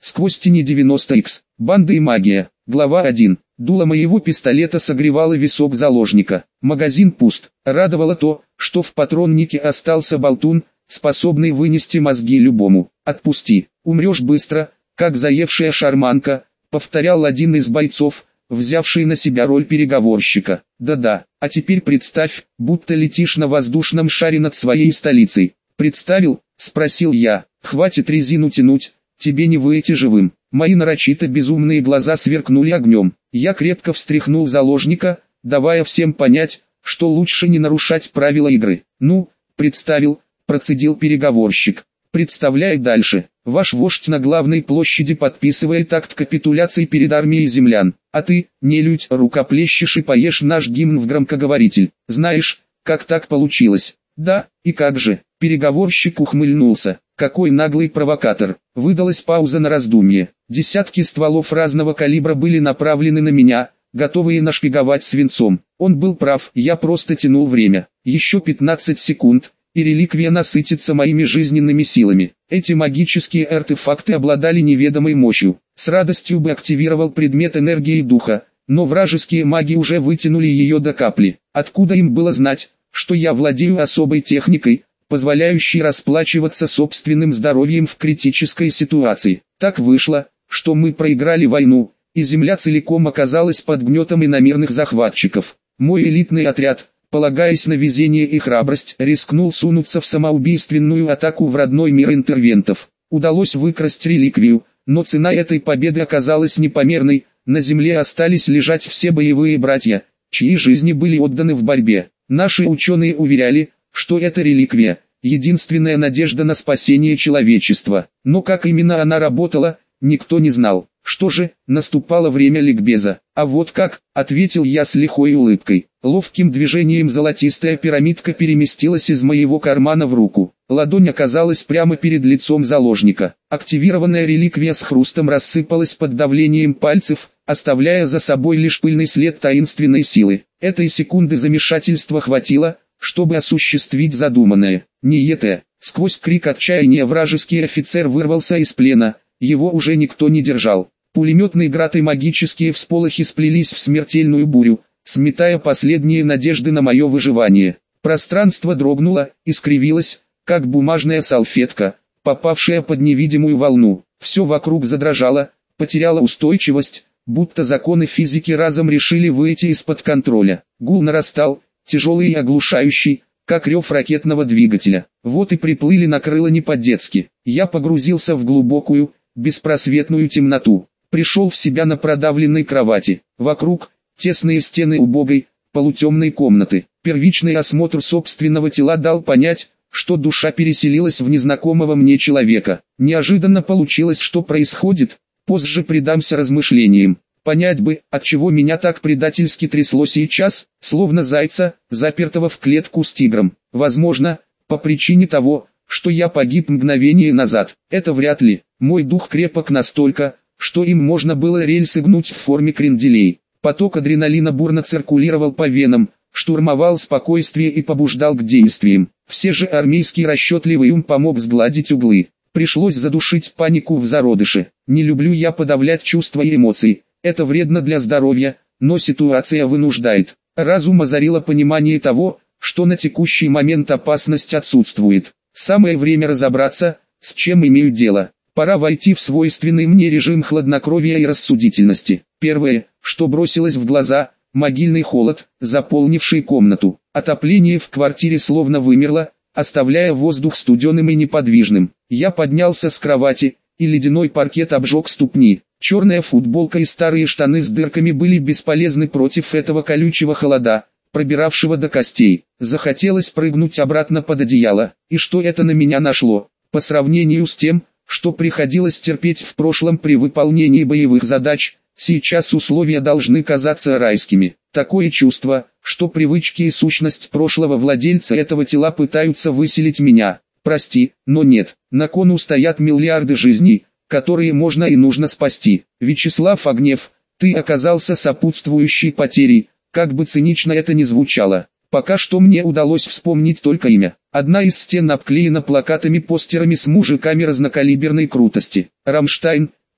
Сквозь тени 90Х. Банда и магия. Глава 1. Дуло моего пистолета согревало висок заложника. Магазин пуст. Радовало то, что в патроннике остался болтун, способный вынести мозги любому. «Отпусти, умрешь быстро, как заевшая шарманка», повторял один из бойцов, взявший на себя роль переговорщика. «Да-да, а теперь представь, будто летишь на воздушном шаре над своей столицей». «Представил?» — спросил я. «Хватит резину тянуть, тебе не выйти живым». Мои нарочито безумные глаза сверкнули огнем. Я крепко встряхнул заложника, давая всем понять, что лучше не нарушать правила игры. «Ну, представил», — процедил переговорщик. «Представляй дальше. Ваш вождь на главной площади подписывает акт капитуляции перед армией землян, а ты, нелюдь, рукоплещешь и поешь наш гимн в громкоговоритель. Знаешь, как так получилось?» «Да, и как же?» Переговорщик ухмыльнулся. «Какой наглый провокатор!» Выдалась пауза на раздумье. Десятки стволов разного калибра были направлены на меня, готовые нашпиговать свинцом. Он был прав, я просто тянул время. Еще 15 секунд, и реликвия насытится моими жизненными силами. Эти магические артефакты обладали неведомой мощью. С радостью бы активировал предмет энергии духа, но вражеские маги уже вытянули ее до капли. Откуда им было знать, что я владею особой техникой, позволяющей расплачиваться собственным здоровьем в критической ситуации? Так вышло, что мы проиграли войну, и земля целиком оказалась под гнетом иномирных захватчиков. Мой элитный отряд, полагаясь на везение и храбрость, рискнул сунуться в самоубийственную атаку в родной мир интервентов. Удалось выкрасть реликвию, но цена этой победы оказалась непомерной. На земле остались лежать все боевые братья, чьи жизни были отданы в борьбе. Наши ученые уверяли, что эта реликвия — единственная надежда на спасение человечества. Но как именно она работала, никто не знал. «Что же, наступало время ликбеза». «А вот как», — ответил я с лихой улыбкой. Ловким движением золотистая пирамидка переместилась из моего кармана в руку. Ладонь оказалась прямо перед лицом заложника. Активированная реликвия с хрустом рассыпалась под давлением пальцев, оставляя за собой лишь пыльный след таинственной силы. Этой секунды замешательства хватило, чтобы осуществить задуманное. «Ниете!» Сквозь крик отчаяния вражеский офицер вырвался из плена, его уже никто не держал. Пулеметный град и магические всполохи сплелись в смертельную бурю, сметая последние надежды на мое выживание. Пространство дрогнуло, искривилось, как бумажная салфетка, попавшая под невидимую волну. Все вокруг задрожало, потеряло устойчивость, будто законы физики разом решили выйти из-под контроля. Гул нарастал, тяжелый и оглушающий, как рев ракетного двигателя. Вот и приплыли на крыло не по-детски. Я погрузился в глубокую, беспросветную темноту. Пришел в себя на продавленной кровати. Вокруг тесные стены убогой, полутемной комнаты. Первичный осмотр собственного тела дал понять, что душа переселилась в незнакомого мне человека. Неожиданно получилось, что происходит. Позже предамся размышлениям. Понять бы, отчего меня так предательски трясло сейчас, словно зайца, запертого в клетку с тигром. Возможно, по причине того, что я погиб мгновение назад. Это вряд ли. Мой дух крепок настолько, что им можно было рельсы гнуть в форме кренделей. Поток адреналина бурно циркулировал по венам, штурмовал спокойствие и побуждал к действиям. Все же армейский расчетливый ум помог сгладить углы. Пришлось задушить панику в зародыше. Не люблю я подавлять чувства и эмоции. Это вредно для здоровья, но ситуация вынуждает. Разум озарило понимание того, что на текущий момент опасность отсутствует. Самое время разобраться, с чем имею дело. Пора войти в свойственный мне режим хладнокровия и рассудительности. Первое, что бросилось в глаза — могильный холод, заполнивший комнату. Отопление в квартире словно вымерло, оставляя воздух студеным и неподвижным. Я поднялся с кровати, и ледяной паркет обжег ступни. Черная футболка и старые штаны с дырками были бесполезны против этого колючего холода, пробиравшего до костей. Захотелось прыгнуть обратно под одеяло. И что это на меня нашло? По сравнению с тем, что приходилось терпеть в прошлом при выполнении боевых задач, сейчас условия должны казаться райскими. Такое чувство, что привычки и сущность прошлого владельца этого тела пытаются выселить меня. Прости, но нет. На кону стоят миллиарды жизней, которые можно и нужно спасти. Вячеслав Огнев, ты оказался сопутствующей потерей, как бы цинично это ни звучало. Пока что мне удалось вспомнить только имя. Одна из стен обклеена плакатами-постерами с мужиками разнокалиберной крутости. «Рамштайн»,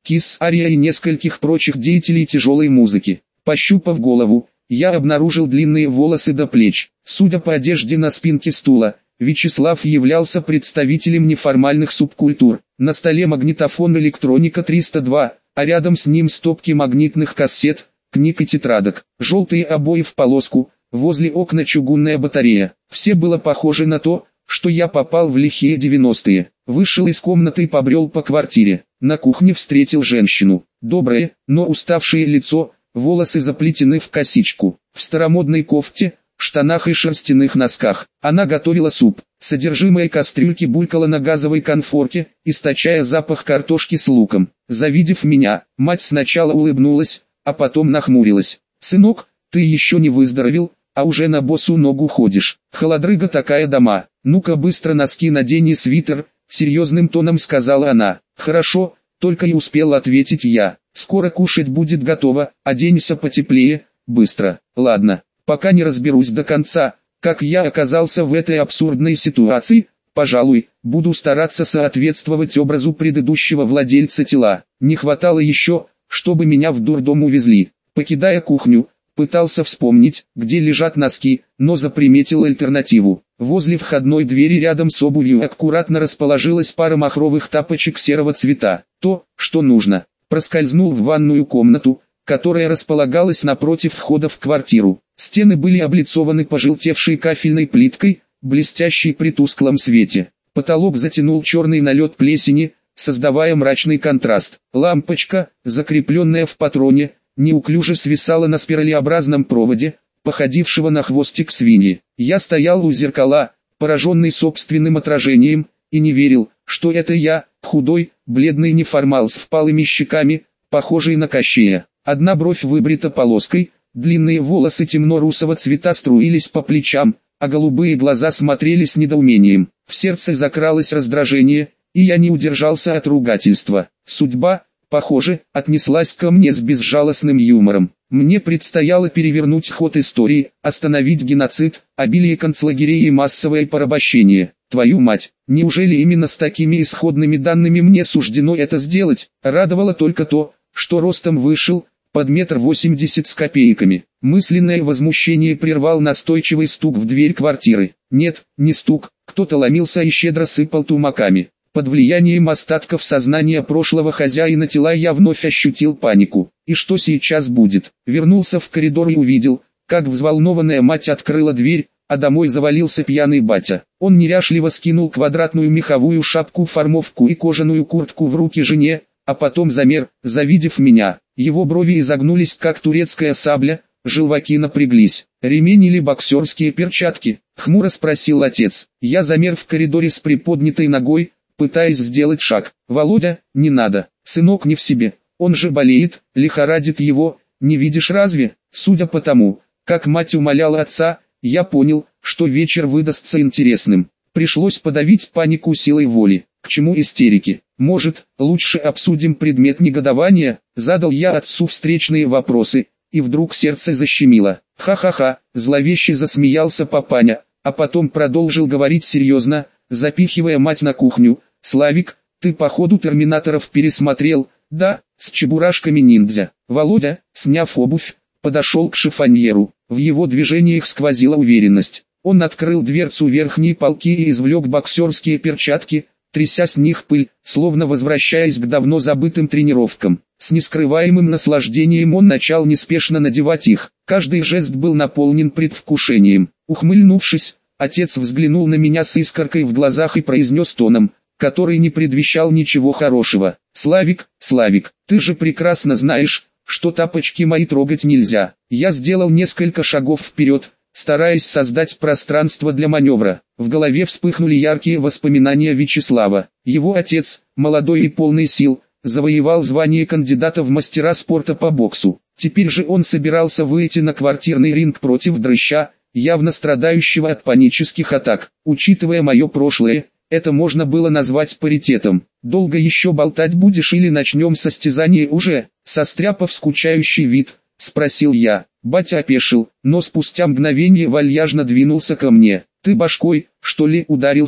Kiss, Ария и нескольких прочих деятелей тяжелой музыки. Пощупав голову, я обнаружил длинные волосы до плеч. Судя по одежде на спинке стула, Вячеслав являлся представителем неформальных субкультур. На столе магнитофон «Электроника 302», а рядом с ним стопки магнитных кассет, книг и тетрадок. Желтые обои в полоску, возле окна чугунная батарея. Все было похоже на то, что я попал в лихие 90-е. Вышел из комнаты и побрел по квартире. На кухне встретил женщину. Доброе, но уставшее лицо, волосы заплетены в косичку. В старомодной кофте, штанах и шерстяных носках. Она готовила суп. Содержимое кастрюльки булькало на газовой конфорке, источая запах картошки с луком. Завидев меня, мать сначала улыбнулась, а потом нахмурилась. «Сынок, ты еще не выздоровел, а уже на босу ногу ходишь. Холодрыга такая дома. Ну-ка быстро носки надень и свитер», — серьезным тоном сказала она. «Хорошо», — только и успел ответить я. «Скоро кушать будет готово, оденься потеплее, быстро». «Ладно, пока не разберусь до конца, как я оказался в этой абсурдной ситуации, пожалуй, буду стараться соответствовать образу предыдущего владельца тела. Не хватало еще, чтобы меня в дурдом увезли». Покидая кухню, пытался вспомнить, где лежат носки, но заприметил альтернативу. Возле входной двери рядом с обувью аккуратно расположилась пара махровых тапочек серого цвета. То, что нужно. Проскользнул в ванную комнату, которая располагалась напротив входа в квартиру. Стены были облицованы пожелтевшей кафельной плиткой, блестящей при тусклом свете. Потолок затянул черный налет плесени, создавая мрачный контраст. Лампочка, закрепленная в патроне, неуклюже свисала на спиралеобразном проводе, походившего на хвостик свиньи. Я стоял у зеркала, пораженный собственным отражением, и не верил, что это я, худой, бледный неформал с впалыми щеками, похожий на Кощея. Одна бровь выбрита полоской, длинные волосы темно-русого цвета струились по плечам, а голубые глаза смотрели с недоумением. В сердце закралось раздражение, и я не удержался от ругательства. Судьба, похоже, отнеслась ко мне с безжалостным юмором. Мне предстояло перевернуть ход истории, остановить геноцид, обилие концлагерей и массовое порабощение. Твою мать, неужели именно с такими исходными данными мне суждено это сделать? Радовало только то, что ростом вышел, под 1,80 м с копейками. Мысленное возмущение прервал настойчивый стук в дверь квартиры. Нет, не стук, кто-то ломился и щедро сыпал тумаками. Под влиянием остатков сознания прошлого хозяина тела я вновь ощутил панику. И что сейчас будет? Вернулся в коридор и увидел, как взволнованная мать открыла дверь, а домой завалился пьяный батя. Он неряшливо скинул квадратную меховую шапку-формовку и кожаную куртку в руки жене, а потом замер, завидев меня. Его брови изогнулись как турецкая сабля, желваки напряглись. «Ремень или боксерские перчатки?» — хмуро спросил отец. Я замер в коридоре с приподнятой ногой, пытаясь сделать шаг. «Володя, не надо, сынок не в себе, он же болеет, лихорадит его, не видишь разве?» Судя по тому, как мать умоляла отца, я понял, что вечер выдастся интересным. Пришлось подавить панику силой воли. К чему истерики? Может, лучше обсудим предмет негодования? Задал я отцу встречные вопросы, и вдруг сердце защемило. Ха-ха-ха, зловеще засмеялся папаня, а потом продолжил говорить серьезно, запихивая мать на кухню. «Славик, ты походу терминаторов пересмотрел, да, с чебурашками ниндзя». Володя, сняв обувь, подошел к шифоньеру. В его движениях сквозила уверенность. Он открыл дверцу верхней полки и извлек боксерские перчатки, тряся с них пыль, словно возвращаясь к давно забытым тренировкам. С нескрываемым наслаждением он начал неспешно надевать их. Каждый жест был наполнен предвкушением. Ухмыльнувшись, отец взглянул на меня с искоркой в глазах и произнес тоном, который не предвещал ничего хорошего. «Славик, Славик, ты же прекрасно знаешь, что тапочки мои трогать нельзя». Я сделал несколько шагов вперед, стараясь создать пространство для маневра. В голове вспыхнули яркие воспоминания Вячеслава. Его отец, молодой и полный сил, завоевал звание кандидата в мастера спорта по боксу. Теперь же он собирался выйти на квартирный ринг против дрыща, явно страдающего от панических атак. Учитывая мое прошлое, это можно было назвать паритетом. «Долго еще болтать будешь или начнем состязание уже?» Состряпав скучающий вид, спросил я. Батя опешил, но спустя мгновение вальяжно двинулся ко мне. «Ты башкой, что ли, ударился?»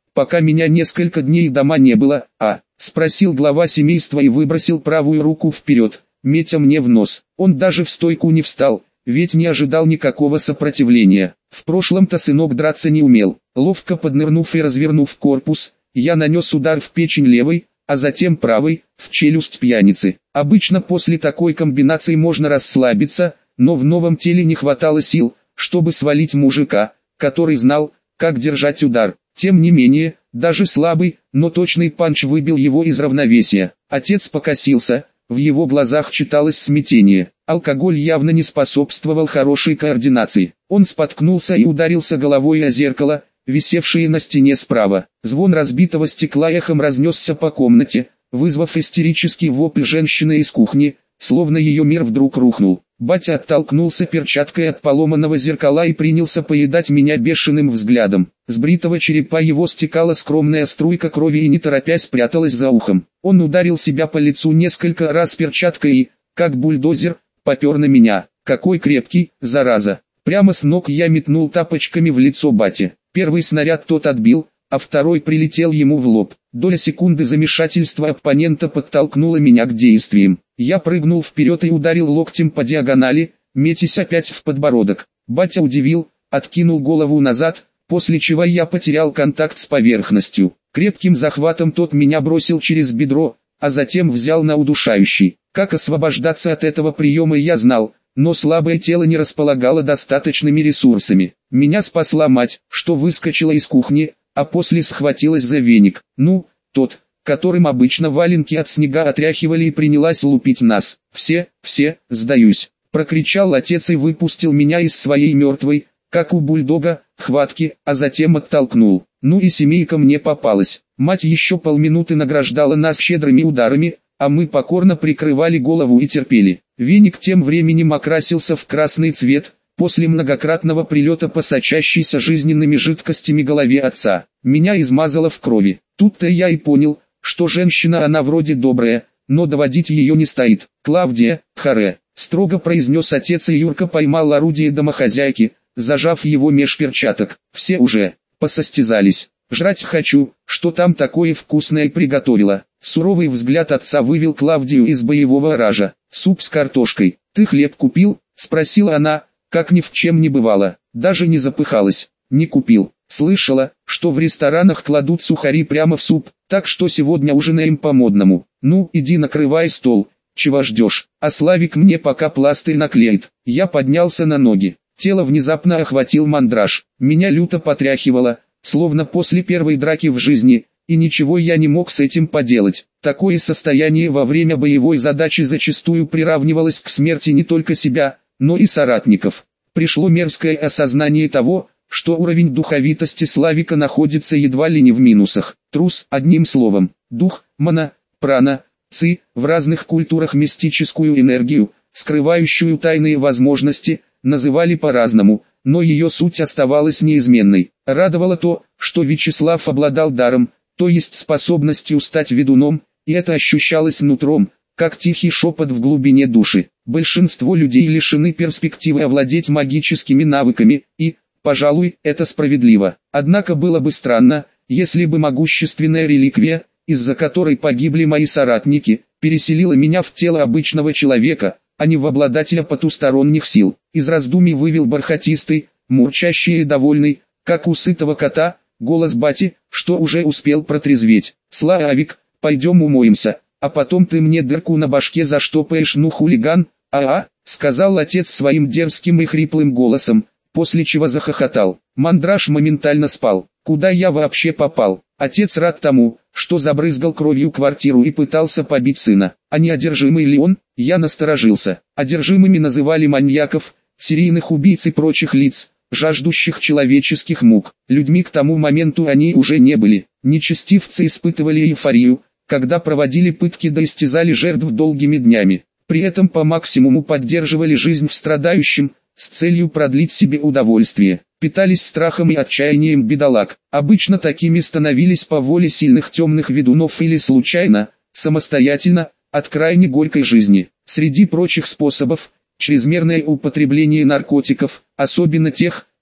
пока меня несколько дней дома не было, спросил глава семейства и выбросил правую руку вперед, метя мне в нос. Он даже в стойку не встал, ведь не ожидал никакого сопротивления. В прошлом-то сынок драться не умел. Ловко поднырнув и развернув корпус, я нанес удар в печень левой, а затем правой, в челюсть пьяницы. Обычно после такой комбинации можно расслабиться, но в новом теле не хватало сил, чтобы свалить мужика, который знал, как держать удар. Тем не менее, даже слабый, но точный панч выбил его из равновесия. Отец покосился, в его глазах читалось смятение. Алкоголь явно не способствовал хорошей координации. Он споткнулся и ударился головой о зеркало, висевшее на стене справа. Звон разбитого стекла эхом разнесся по комнате, вызвав истерический вопль женщины из кухни, словно ее мир вдруг рухнул. Батя оттолкнулся перчаткой от поломанного зеркала и принялся поедать меня бешеным взглядом. С бритого черепа его стекала скромная струйка крови и не торопясь пряталась за ухом. Он ударил себя по лицу несколько раз перчаткой и, как бульдозер, попер на меня. Какой крепкий, зараза. Прямо с ног я метнул тапочками в лицо бате. Первый снаряд тот отбил, а второй прилетел ему в лоб. Доля секунды замешательства оппонента подтолкнула меня к действиям. Я прыгнул вперед и ударил локтем по диагонали, метясь опять в подбородок. Батя удивил, откинул голову назад, после чего я потерял контакт с поверхностью. Крепким захватом тот меня бросил через бедро, а затем взял на удушающий. Как освобождаться от этого приема я знал, но слабое тело не располагало достаточными ресурсами. Меня спасла мать, что выскочила из кухни, а после схватилась за веник. Тот, которым обычно валенки от снега отряхивали, и принялась лупить нас. Все, сдаюсь, прокричал отец и выпустил меня из своей мертвой, как у бульдога, хватки, а затем оттолкнул. И семейка мне попалась. Мать еще полминуты награждала нас щедрыми ударами, а мы покорно прикрывали голову и терпели. Веник тем временем окрасился в красный цвет, после многократного прилета по сочащейся жизненными жидкостями голове отца. Меня измазало в крови. Тут-то я и понял, что женщина она вроде добрая, но доводить ее не стоит. «Клавдия, харе», — строго произнес отец, и Юрка поймал орудие домохозяйки, зажав его меж перчаток. Все уже посостязались. «Жрать хочу, что там такое вкусное приготовила». Суровый взгляд отца вывел Клавдию из боевого ража. «Суп с картошкой. Ты хлеб купил?» — спросила она, как ни в чем не бывало. Даже не запыхалась. «Не купил. Слышала, что в ресторанах кладут сухари прямо в суп, так что сегодня ужинаем по-модному. Иди накрывай стол. Чего ждешь? А Славик мне пока пластырь наклеит». Я поднялся на ноги. Тело внезапно охватил мандраж. Меня люто потряхивало, словно после первой драки в жизни, и ничего я не мог с этим поделать. Такое состояние во время боевой задачи зачастую приравнивалось к смерти не только себя, но и соратников. Пришло мерзкое осознание того, что уровень духовитости Славика находится едва ли не в минусах. Трус, одним словом. Дух, мана, прана, ци, в разных культурах мистическую энергию, скрывающую тайные возможности, называли по-разному, но ее суть оставалась неизменной. Радовало то, что Вячеслав обладал даром, то есть способностью стать ведуном, и это ощущалось нутром, как тихий шепот в глубине души. Большинство людей лишены перспективы овладеть магическими навыками, и, пожалуй, это справедливо. Однако было бы странно, если бы могущественная реликвия, из-за которой погибли мои соратники, переселила меня в тело обычного человека, а не в обладателя потусторонних сил. Из раздумий вывел бархатистый, мурчащий и довольный, как у сытого кота, голос бати, что уже успел протрезветь. «Славик, пойдем умоемся, а потом ты мне дырку на башке заштопаешь, хулиган». Сказал отец своим дерзким и хриплым голосом, после чего захохотал. Мандраж моментально спал. Куда я вообще попал? Отец рад тому, что забрызгал кровью квартиру и пытался побить сына. А не одержимый ли он? Я насторожился. Одержимыми называли маньяков, серийных убийц и прочих лиц, жаждущих человеческих мук. Людьми к тому моменту они уже не были. Нечестивцы испытывали эйфорию, когда проводили пытки да истязали жертв долгими днями. При этом по максимуму поддерживали жизнь в страдающем, с целью продлить себе удовольствие. Питались страхом и отчаянием бедолаг. Обычно такими становились по воле сильных темных ведунов или случайно, самостоятельно, от крайне горькой жизни. Среди прочих способов, чрезмерное употребление наркотиков, особенно тех,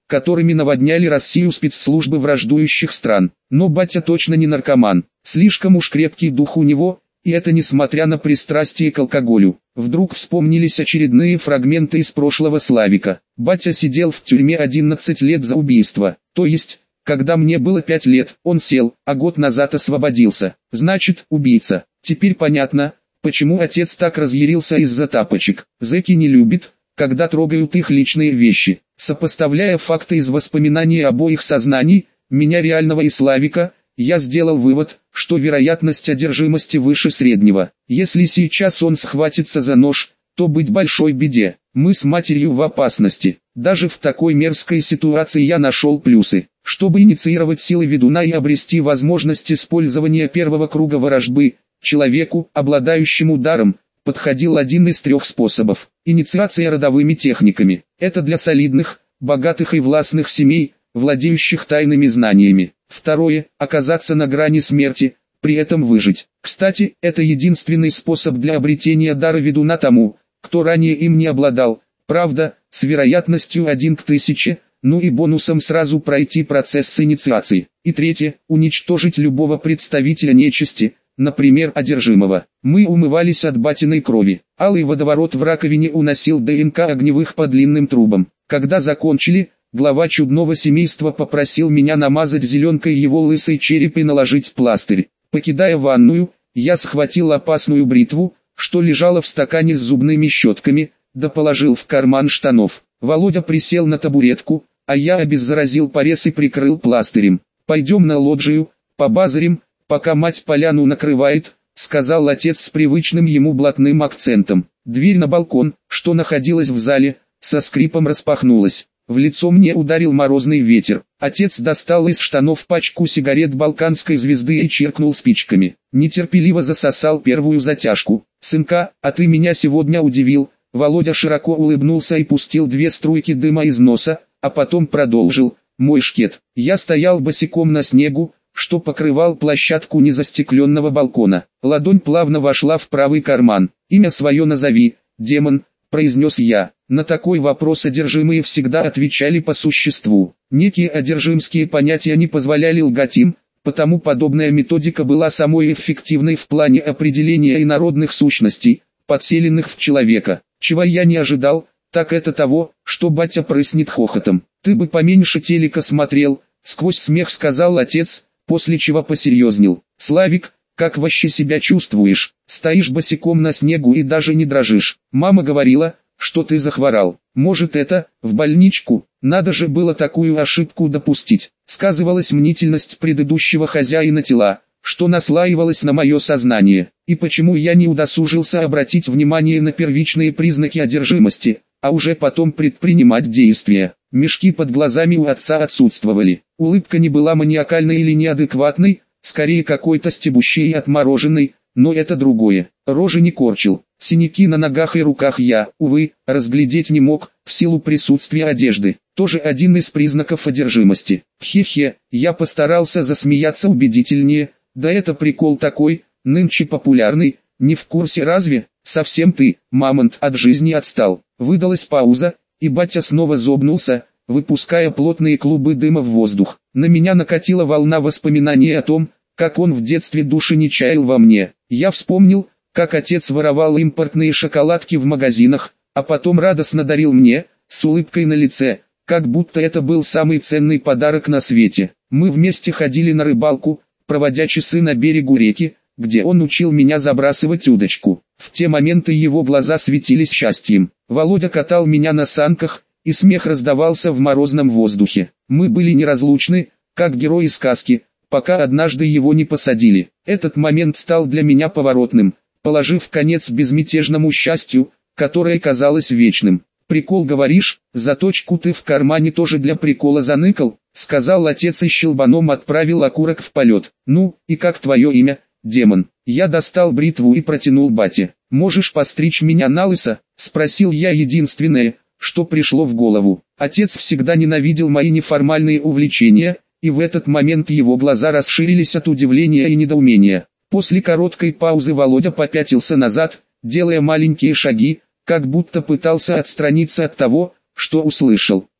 которыми наводняли Россию спецслужбы враждующих стран. Но батя точно не наркоман, слишком уж крепкий дух у него, и это несмотря на пристрастие к алкоголю. Вдруг вспомнились очередные фрагменты из прошлого Славика. Батя сидел в тюрьме 11 лет за убийство, то есть, когда мне было 5 лет, он сел, а год назад освободился. Значит, убийца. Теперь понятно, почему отец так разъярился из-за тапочек. Зэки не любят, когда трогают их личные вещи. Сопоставляя факты из воспоминаний обоих сознаний, меня реального и Славика, я сделал вывод, что вероятность одержимости выше среднего. Если сейчас он схватится за нож, то быть большой беде. Мы с матерью в опасности. Даже в такой мерзкой ситуации я нашел плюсы. Чтобы инициировать силы ведуна и обрести возможность использования первого круга ворожбы, человеку, обладающему даром, подходил один из 3 способов. Инициация родовыми техниками. Это для солидных, богатых и властных семей, владеющих тайными знаниями. Второе – оказаться на грани смерти, при этом выжить. Кстати, это единственный способ для обретения дара ведуна тому, кто ранее им не обладал. Правда, с вероятностью 1 к 1000, ну и бонусом сразу пройти процесс инициации. И третье – уничтожить любого представителя нечисти, например, одержимого. Мы умывались от батиной крови. Алый водоворот в раковине уносил ДНК огневых по длинным трубам. Когда закончили, глава чудного семейства попросил меня намазать зеленкой его лысый череп и наложить пластырь. Покидая ванную, я схватил опасную бритву, что лежала в стакане с зубными щетками, да положил в карман штанов. Володя присел на табуретку, а я обеззаразил порез и прикрыл пластырем. «Пойдем на лоджию, побазарим, пока мать поляну накрывает», — сказал отец с привычным ему блатным акцентом. Дверь на балкон, что находилась в зале, со скрипом распахнулась. В лицо мне ударил морозный ветер. Отец достал из штанов пачку сигарет «Балканской звезды» и чиркнул спичками. Нетерпеливо засосал первую затяжку. «Сынка, а ты меня сегодня удивил». Володя широко улыбнулся и пустил 2 струйки дыма из носа, а потом продолжил. «Мой шкет». Я стоял босиком на снегу, что покрывал площадку незастекленного балкона. Ладонь плавно вошла в правый карман. «Имя свое назови, демон», — произнес я. На такой вопрос одержимые всегда отвечали по существу. Некие одержимские понятия не позволяли лгать им, потому подобная методика была самой эффективной в плане определения инородных сущностей, подселенных в человека. Чего я не ожидал, так это того, что батя прыснет хохотом. «Ты бы поменьше телека смотрел», — сквозь смех сказал отец, после чего посерьезнел. «Славик, как вообще себя чувствуешь? Стоишь босиком на снегу и даже не дрожишь. Мама говорила, что ты захворал. Может это, в больничку? Надо же было такую ошибку допустить». Сказывалась мнительность предыдущего хозяина тела, что наслаивалось на мое сознание. И почему я не удосужился обратить внимание на первичные признаки одержимости, а уже потом предпринимать действия. Мешки под глазами у отца отсутствовали. Улыбка не была маниакальной или неадекватной, скорее какой-то стебущей и отмороженной, но это другое. Рожи не корчил. Синяки на ногах и руках я, увы, разглядеть не мог, в силу присутствия одежды. Тоже один из признаков одержимости. Хе-хе, я постарался засмеяться убедительнее. Да это прикол такой, нынче популярный, не в курсе разве? Совсем ты, мамонт, от жизни отстал. Выдалась пауза, и батя снова зобнулся, выпуская плотные клубы дыма в воздух. На меня накатила волна воспоминаний о том, как он в детстве души не чаял во мне. Я вспомнил, как отец воровал импортные шоколадки в магазинах, а потом радостно дарил мне, с улыбкой на лице, как будто это был самый ценный подарок на свете. Мы вместе ходили на рыбалку, проводя часы на берегу реки, где он учил меня забрасывать удочку. В те моменты его глаза светились счастьем. Володя катал меня на санках, и смех раздавался в морозном воздухе. Мы были неразлучны, как герои сказки, пока однажды его не посадили. Этот момент стал для меня поворотным, положив конец безмятежному счастью, которое казалось вечным. «Прикол говоришь, заточку ты в кармане тоже для прикола заныкал», — сказал отец и щелбаном отправил окурок в полет. «Ну, и как твое имя, демон?» Я достал бритву и протянул бате. «Можешь постричь меня налысо?» — спросил я единственное, что пришло в голову. Отец всегда ненавидел мои неформальные увлечения, и в этот момент его глаза расширились от удивления и недоумения. После короткой паузы Володя попятился назад, делая маленькие шаги, как будто пытался отстраниться от того, что услышал.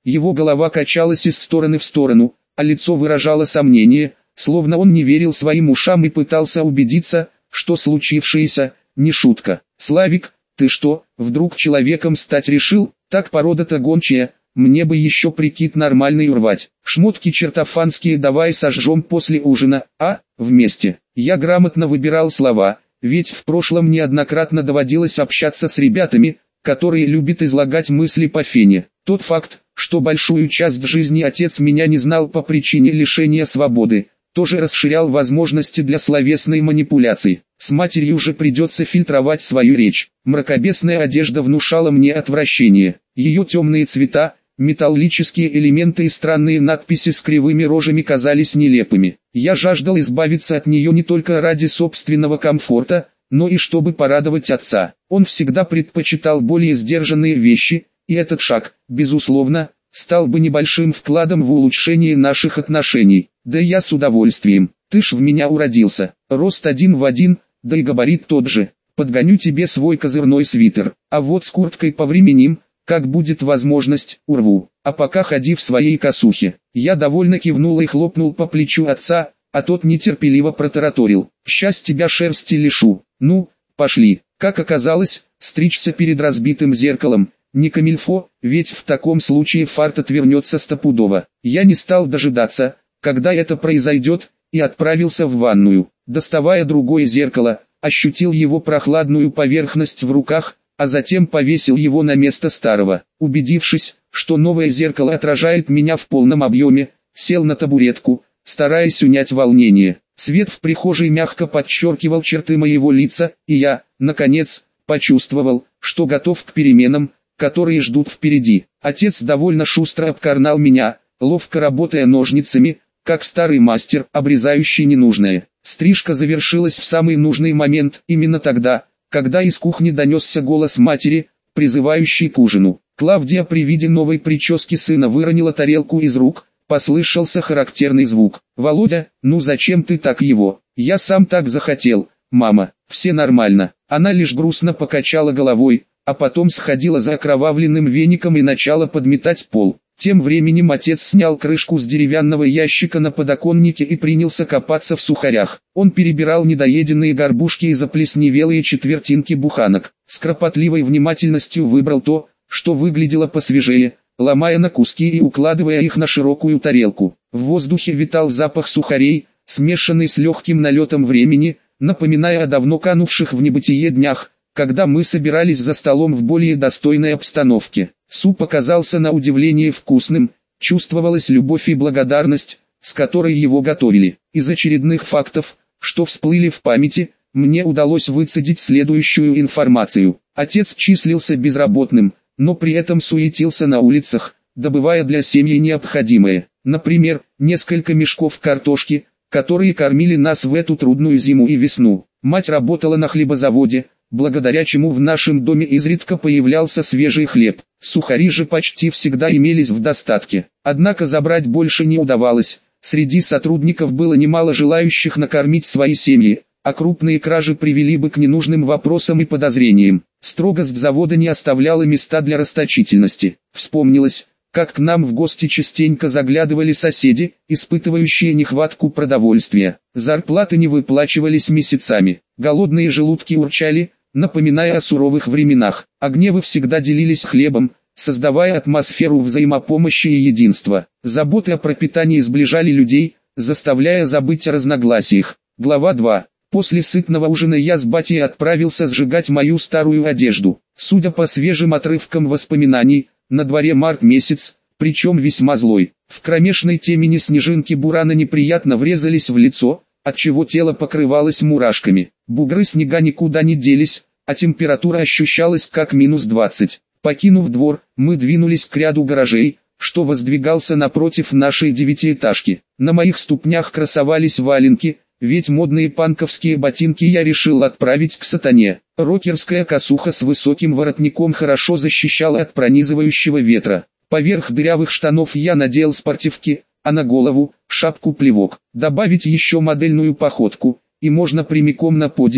Его голова качалась из стороны в сторону, а лицо выражало сомнение, словно он не верил своим ушам и пытался убедиться, что случившееся не шутка. «Славик, ты что, вдруг человеком стать решил? Так порода-то гончая, мне бы еще прикид нормальный урвать. Шмотки чертофанские давай сожжем после ужина, а, вместе». Я грамотно выбирал слова, ведь в прошлом неоднократно доводилось общаться с ребятами, которые любят излагать мысли по фене. Тот факт, что большую часть жизни отец меня не знал по причине лишения свободы, тоже расширял возможности для словесной манипуляции. С матерью же придется фильтровать свою речь. Мракобесная одежда внушала мне отвращение. Ее темные цвета, металлические элементы и странные надписи с кривыми рожами казались нелепыми. Я жаждал избавиться от нее не только ради собственного комфорта, но и чтобы порадовать отца. Он всегда предпочитал более сдержанные вещи, и этот шаг, безусловно, стал бы небольшим вкладом в улучшение наших отношений. Да и я с удовольствием. Ты ж в меня уродился. Рост один в один, да и габарит тот же. Подгоню тебе свой козырной свитер. А вот с курткой повременим, как будет возможность, урву. А пока ходи в своей косухе. Я довольно кивнул и хлопнул по плечу отца, а тот нетерпеливо протараторил. Щас тебя шерсти лишу. Ну, пошли. Как оказалось, стричься перед разбитым зеркалом не камильфо, ведь в таком случае фарт отвернется стопудово. Я не стал дожидаться, когда это произойдет, и отправился в ванную. Доставая другое зеркало, ощутил его прохладную поверхность в руках, а затем повесил его на место старого. Убедившись, что новое зеркало отражает меня в полном объеме, сел на табуретку, стараясь унять волнение. Свет в прихожей мягко подчеркивал черты моего лица, и я, наконец, почувствовал, что готов к переменам, которые ждут впереди. Отец довольно шустро обкорнал меня, ловко работая ножницами, как старый мастер, обрезающий ненужное. Стрижка завершилась в самый нужный момент, именно тогда, когда из кухни донесся голос матери, призывающий к ужину. Клавдия при виде новой прически сына выронила тарелку из рук, послышался характерный звук. «Володя, ну зачем ты так его? Я сам так захотел, мама, все нормально». Она лишь грустно покачала головой, а потом сходила за окровавленным веником и начала подметать пол. Тем временем отец снял крышку с деревянного ящика на подоконнике и принялся копаться в сухарях. Он перебирал недоеденные горбушки и заплесневелые четвертинки буханок. С кропотливой внимательностью выбрал то, что выглядело посвежее, ломая на куски и укладывая их на широкую тарелку. В воздухе витал запах сухарей, смешанный с легким налетом времени, напоминая о давно канувших в небытие днях, когда мы собирались за столом в более достойной обстановке. Суп оказался на удивление вкусным, чувствовалась любовь и благодарность, с которой его готовили. Из очередных фактов, что всплыли в памяти, мне удалось выцедить следующую информацию. Отец числился безработным, но при этом суетился на улицах, добывая для семьи необходимое. Например, несколько мешков картошки, которые кормили нас в эту трудную зиму и весну. Мать работала на хлебозаводе, благодаря чему в нашем доме изредка появлялся свежий хлеб. Сухари же почти всегда имелись в достатке. Однако забрать больше не удавалось, среди сотрудников было немало желающих накормить свои семьи, а крупные кражи привели бы к ненужным вопросам и подозрениям. Строгость завода не оставляла места для расточительности. Вспомнилось, как к нам в гости частенько заглядывали соседи, испытывающие нехватку продовольствия. Зарплаты не выплачивались месяцами. Голодные желудки урчали, напоминая о суровых временах, а гневы всегда делились хлебом, создавая атмосферу взаимопомощи и единства. Заботы о пропитании сближали людей, заставляя забыть о разногласиях. Глава 2. После сытного ужина я с батей отправился сжигать мою старую одежду. Судя по свежим отрывкам воспоминаний, на дворе март месяц, причем весьма злой. В кромешной темени снежинки бурана неприятно врезались в лицо, отчего тело покрывалось мурашками. Бугры снега никуда не делись, а температура ощущалась как -20. Покинув двор, мы двинулись к ряду гаражей, что воздвигался напротив нашей девятиэтажки. На моих ступнях красовались валенки, ведь модные панковские ботинки я решил отправить к сатане. Рокерская косуха с высоким воротником хорошо защищала от пронизывающего ветра. Поверх дырявых штанов я надел спортивки, а на голову – шапку-плевок. Добавить еще модельную походку, и можно прямиком на подиум.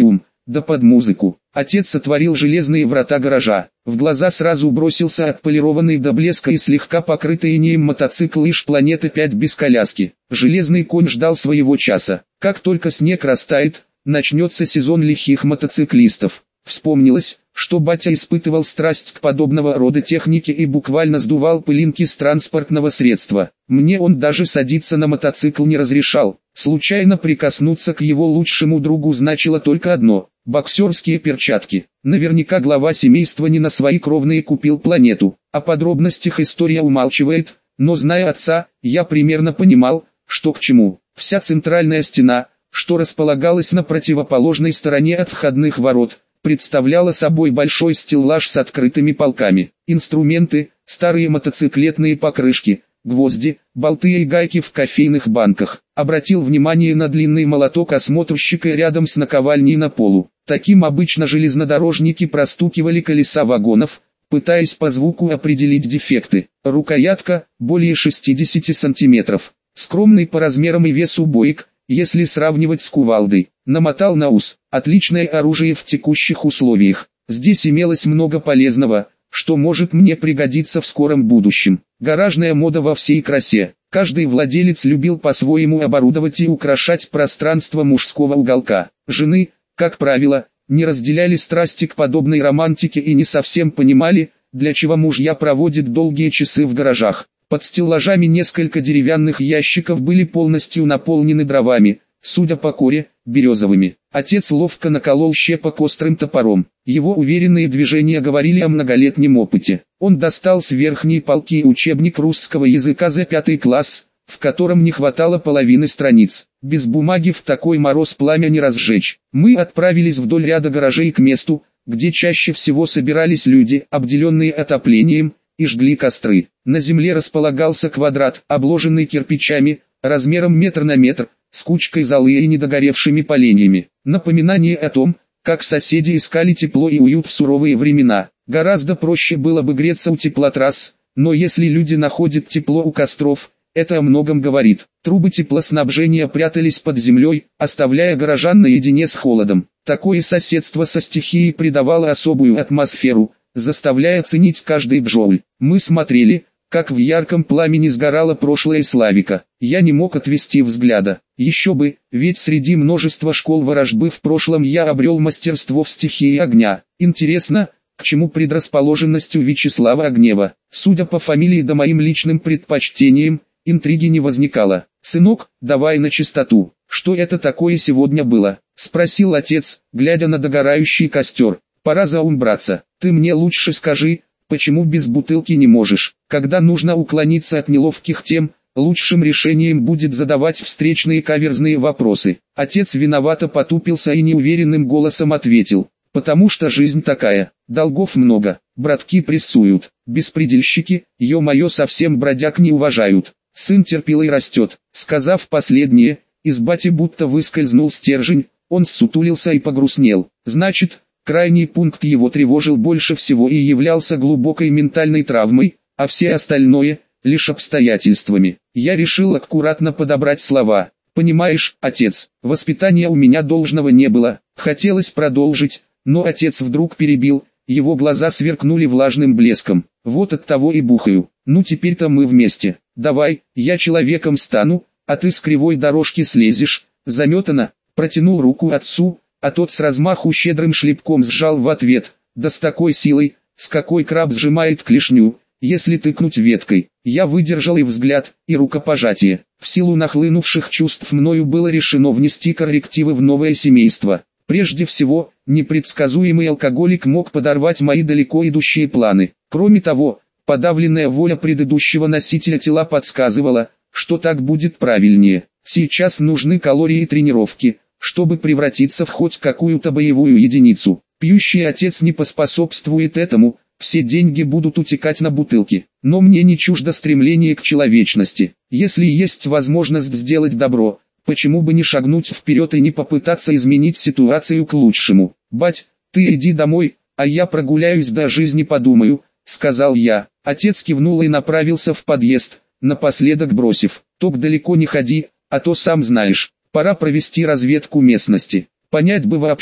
да под музыку. Отец сотворил железные врата гаража. В глаза сразу бросился отполированный до блеска и слегка покрытый инеем мотоцикл Иж Планета 5 без коляски. Железный конь ждал своего часа. Как только снег растает, начнется сезон лихих мотоциклистов. Вспомнилось, что батя испытывал страсть к подобного рода технике и буквально сдувал пылинки с транспортного средства. Мне он даже садиться на мотоцикл не разрешал. Случайно прикоснуться к его лучшему другу значило только одно – боксерские перчатки. Наверняка глава семейства не на свои кровные купил планету. О подробностях история умалчивает, но зная отца, я примерно понимал, что к чему. Вся центральная стена, что располагалась на противоположной стороне от входных ворот, представляла собой большой стеллаж с открытыми полками. Инструменты, старые мотоциклетные покрышки, гвозди, болты и гайки в кофейных банках. Обратил внимание на длинный молоток осмотрщика рядом с наковальней на полу. Таким обычно железнодорожники простукивали колеса вагонов, пытаясь по звуку определить дефекты. Рукоятка, более 60 сантиметров. Скромный по размерам и весу боек, если сравнивать с кувалдой. Намотал на ус. Отличное оружие в текущих условиях. Здесь имелось много полезного, что может мне пригодиться в скором будущем. Гаражная мода во всей красе. Каждый владелец любил по-своему оборудовать и украшать пространство мужского уголка. Жены, как правило, не разделяли страсти к подобной романтике и не совсем понимали, для чего мужья проводят долгие часы в гаражах. Под стеллажами несколько деревянных ящиков были полностью наполнены дровами, судя по коре, березовыми. Отец ловко наколол щепок острым топором. Его уверенные движения говорили о многолетнем опыте. Он достал с верхней полки учебник русского языка за 5 класс, в котором не хватало половины страниц. Без бумаги в такой мороз пламя не разжечь. Мы отправились вдоль ряда гаражей к месту, где чаще всего собирались люди, обделенные отоплением, и жгли костры. На земле располагался квадрат, обложенный кирпичами, размером метр на метр, с кучкой золы и недогоревшими поленьями. Напоминание о том, как соседи искали тепло и уют в суровые времена. Гораздо проще было бы греться у теплотрасс, но если люди находят тепло у костров, это о многом говорит. Трубы теплоснабжения прятались под землей, оставляя горожан наедине с холодом. Такое соседство со стихией придавало особую атмосферу, заставляя ценить каждый джоуль. Мы смотрели, как в ярком пламени сгорало прошлое Славика. Я не мог отвести взгляда. Еще бы, ведь среди множества школ ворожбы в прошлом я обрел мастерство в стихии огня. Интересно, к чему предрасположенность у Вячеслава Огнева? Судя по фамилии да моим личным предпочтениям, интриги не возникало. «Сынок, давай на чистоту. Что это такое сегодня было?» — спросил отец, глядя на догорающий костер. «Пора заумбраться. Ты мне лучше скажи, почему без бутылки не можешь?» Когда нужно уклониться от неловких тем, лучшим решением будет задавать встречные каверзные вопросы. Отец виновато потупился и неуверенным голосом ответил: «Потому что жизнь такая, долгов много, братки прессуют, беспредельщики, ё-моё, совсем бродяг не уважают, сын терпилой растет». Сказав последнее, из бати будто выскользнул стержень, он ссутулился и погрустнел. Значит, крайний пункт его тревожил больше всего и являлся глубокой ментальной травмой, а все остальное – лишь обстоятельствами. Я решил аккуратно подобрать слова. «Понимаешь, отец, воспитания у меня должного не было». Хотелось продолжить, но отец вдруг перебил, его глаза сверкнули влажным блеском. «Вот от того и бухаю. Ну теперь-то мы вместе. Давай, я человеком стану, а ты с кривой дорожки слезешь». Заметано, протянул руку отцу, а тот с размаху щедрым шлепком сжал в ответ, да с такой силой, с какой краб сжимает клешню, если тыкнуть веткой. Я выдержал и взгляд, и рукопожатие. В силу нахлынувших чувств мною было решено внести коррективы в новое семейство. Прежде всего, непредсказуемый алкоголик мог подорвать мои далеко идущие планы. Кроме того, подавленная воля предыдущего носителя тела подсказывала, что так будет правильнее. Сейчас нужны калории и тренировки, чтобы превратиться в хоть какую-то боевую единицу. Пьющий отец не поспособствует этому, все деньги будут утекать на бутылки. Но мне не чуждо стремление к человечности. Если есть возможность сделать добро, почему бы не шагнуть вперед и не попытаться изменить ситуацию к лучшему? «Бать, ты иди домой, а я прогуляюсь до жизни подумаю», — сказал я. Отец кивнул и направился в подъезд, напоследок бросив: «Только далеко не ходи, а то сам знаешь, пора провести разведку местности. Понять бы вообще,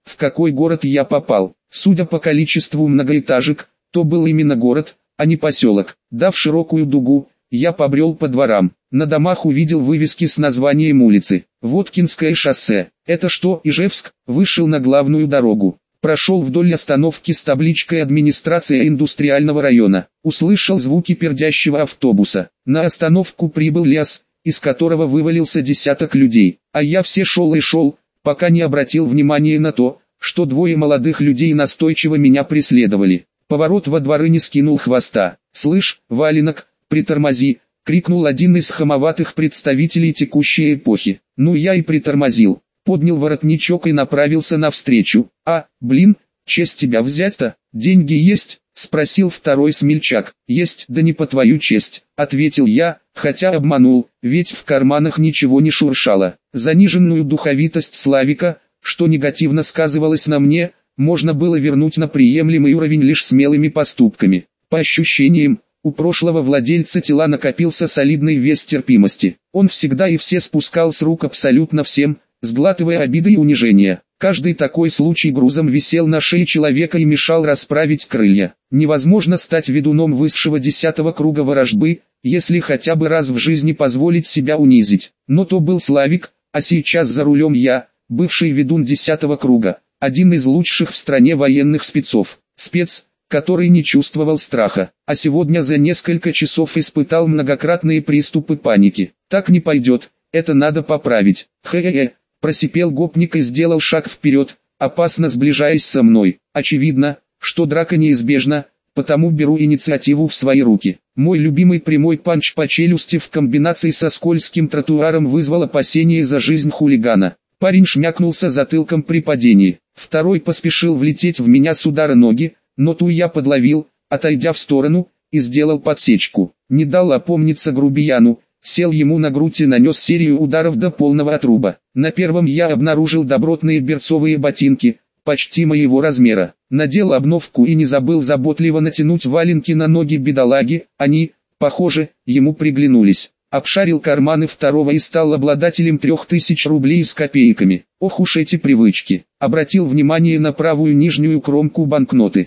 в какой город я попал. Судя по количеству многоэтажек, то был именно город, а не поселок. Дав широкую дугу, я побрел по дворам. На домах увидел вывески с названием улицы. Воткинское шоссе. Это что, Ижевск? Вышел на главную дорогу. Прошел вдоль остановки с табличкой «Администрация индустриального района». Услышал звуки пердящего автобуса. На остановку прибыл лес, из которого вывалился десяток людей. А я все шел и шел, пока не обратил внимания на то, что двое молодых людей настойчиво меня преследовали. Поворот во дворы не скинул хвоста. «Слышь, валенок, притормози!» — крикнул один из хамоватых представителей текущей эпохи. Ну я и притормозил. Поднял воротничок и направился навстречу. «А, блин, честь тебя взять-то, деньги есть?» — спросил второй смельчак. «Есть, да не по твою честь», — ответил я, хотя обманул, ведь в карманах ничего не шуршало. Заниженную духовитость Славика, что негативно сказывалось на мне, можно было вернуть на приемлемый уровень лишь смелыми поступками. По ощущениям, у прошлого владельца тела накопился солидный вес терпимости. Он всегда и все спускал с рук абсолютно всем, сглатывая обиды и унижения. Каждый такой случай грузом висел на шее человека и мешал расправить крылья. Невозможно стать ведуном высшего 10-го круга ворожбы, если хотя бы раз в жизни позволить себя унизить. Но то был Славик, а сейчас за рулем я, бывший ведун 10-го круга, один из лучших в стране военных спецов. Спец, который не чувствовал страха, а сегодня за несколько часов испытал многократные приступы паники. Так не пойдет, это надо поправить. Просипел гопник и сделал шаг вперед, опасно сближаясь со мной. Очевидно, что драка неизбежна, потому беру инициативу в свои руки. Мой любимый прямой панч по челюсти в комбинации со скользким тротуаром вызвал опасения за жизнь хулигана. Парень шмякнулся затылком при падении. Второй поспешил влететь в меня с удара ноги, но ту я подловил, отойдя в сторону, и сделал подсечку. Не дал опомниться грубияну. Сел ему на грудь и нанес серию ударов до полного отруба. На первом я обнаружил добротные берцовые ботинки, почти моего размера. Надел обновку и не забыл заботливо натянуть валенки на ноги бедолаги, они, похоже, ему приглянулись. Обшарил карманы второго и стал обладателем 3000 рублей с копейками. Ох уж эти привычки. Обратил внимание на правую нижнюю кромку банкноты.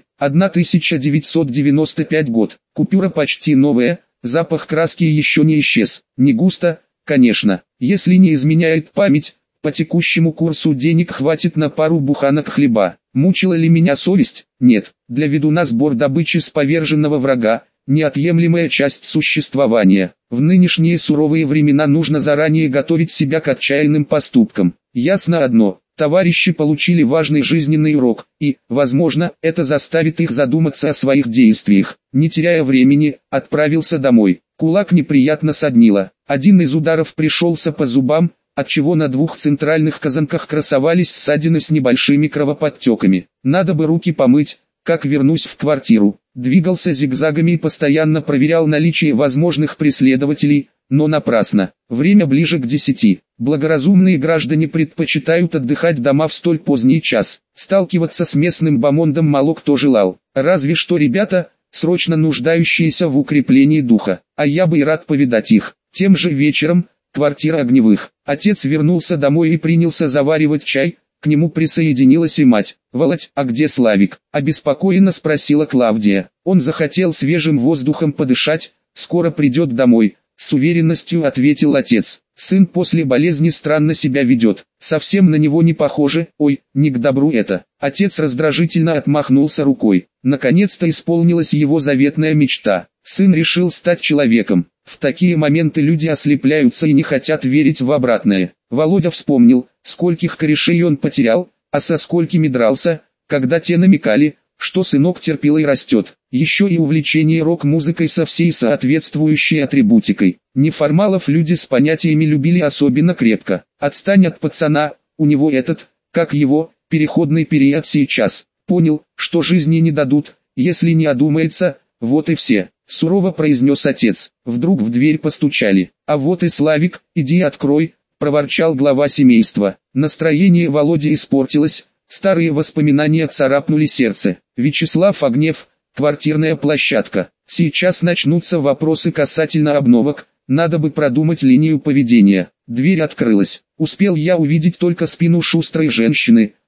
1995 год. Купюра почти новая. Запах краски еще не исчез. Не густо, конечно. Если не изменяет память, по текущему курсу денег хватит на пару буханок хлеба. Мучила ли меня совесть? Нет. Для ведуна сбор добычи с поверженного врага – неотъемлемая часть существования. В нынешние суровые времена нужно заранее готовить себя к отчаянным поступкам. Ясно одно. Товарищи получили важный жизненный урок, и, возможно, это заставит их задуматься о своих действиях. Не теряя времени, отправился домой. Кулак неприятно соднило. Один из ударов пришелся по зубам, отчего на двух центральных казанках красовались ссадины с небольшими кровоподтеками. Надо бы руки помыть, как вернусь в квартиру. Двигался зигзагами и постоянно проверял наличие возможных преследователей, но напрасно. Время ближе к 10. Благоразумные граждане предпочитают отдыхать дома в столь поздний час. Сталкиваться с местным бомондом мало кто желал. Разве что ребята, срочно нуждающиеся в укреплении духа. А я бы и рад повидать их. Тем же вечером, квартира Огневых. Отец вернулся домой и принялся заваривать чай. К нему присоединилась и мать. «Володь, а где Славик?» – обеспокоенно спросила Клавдия. «Он захотел свежим воздухом подышать, скоро придет домой», – с уверенностью ответил отец. «Сын после болезни странно себя ведет, совсем на него не похоже, ой, не к добру это». Отец раздражительно отмахнулся рукой. Наконец-то исполнилась его заветная мечта. Сын решил стать человеком. В такие моменты люди ослепляются и не хотят верить в обратное. Володя вспомнил, скольких корешей он потерял, а со сколькими дрался, когда те намекали, что сынок терпел и растет. Еще и увлечение рок-музыкой со всей соответствующей атрибутикой. Неформалов люди с понятиями любили особенно крепко. Отстань от пацана, у него этот, как его, переходный период сейчас. Понял, что жизни не дадут, если не одумается, вот и все. Сурово произнес отец. Вдруг в дверь постучали. «А вот и Славик, иди открой», — проворчал глава семейства. Настроение Володи испортилось, старые воспоминания царапнули сердце. Вячеслав Огнев, квартирная площадка. Сейчас начнутся вопросы касательно обновок, надо бы продумать линию поведения. Дверь открылась. Успел я увидеть только спину шустрой женщины,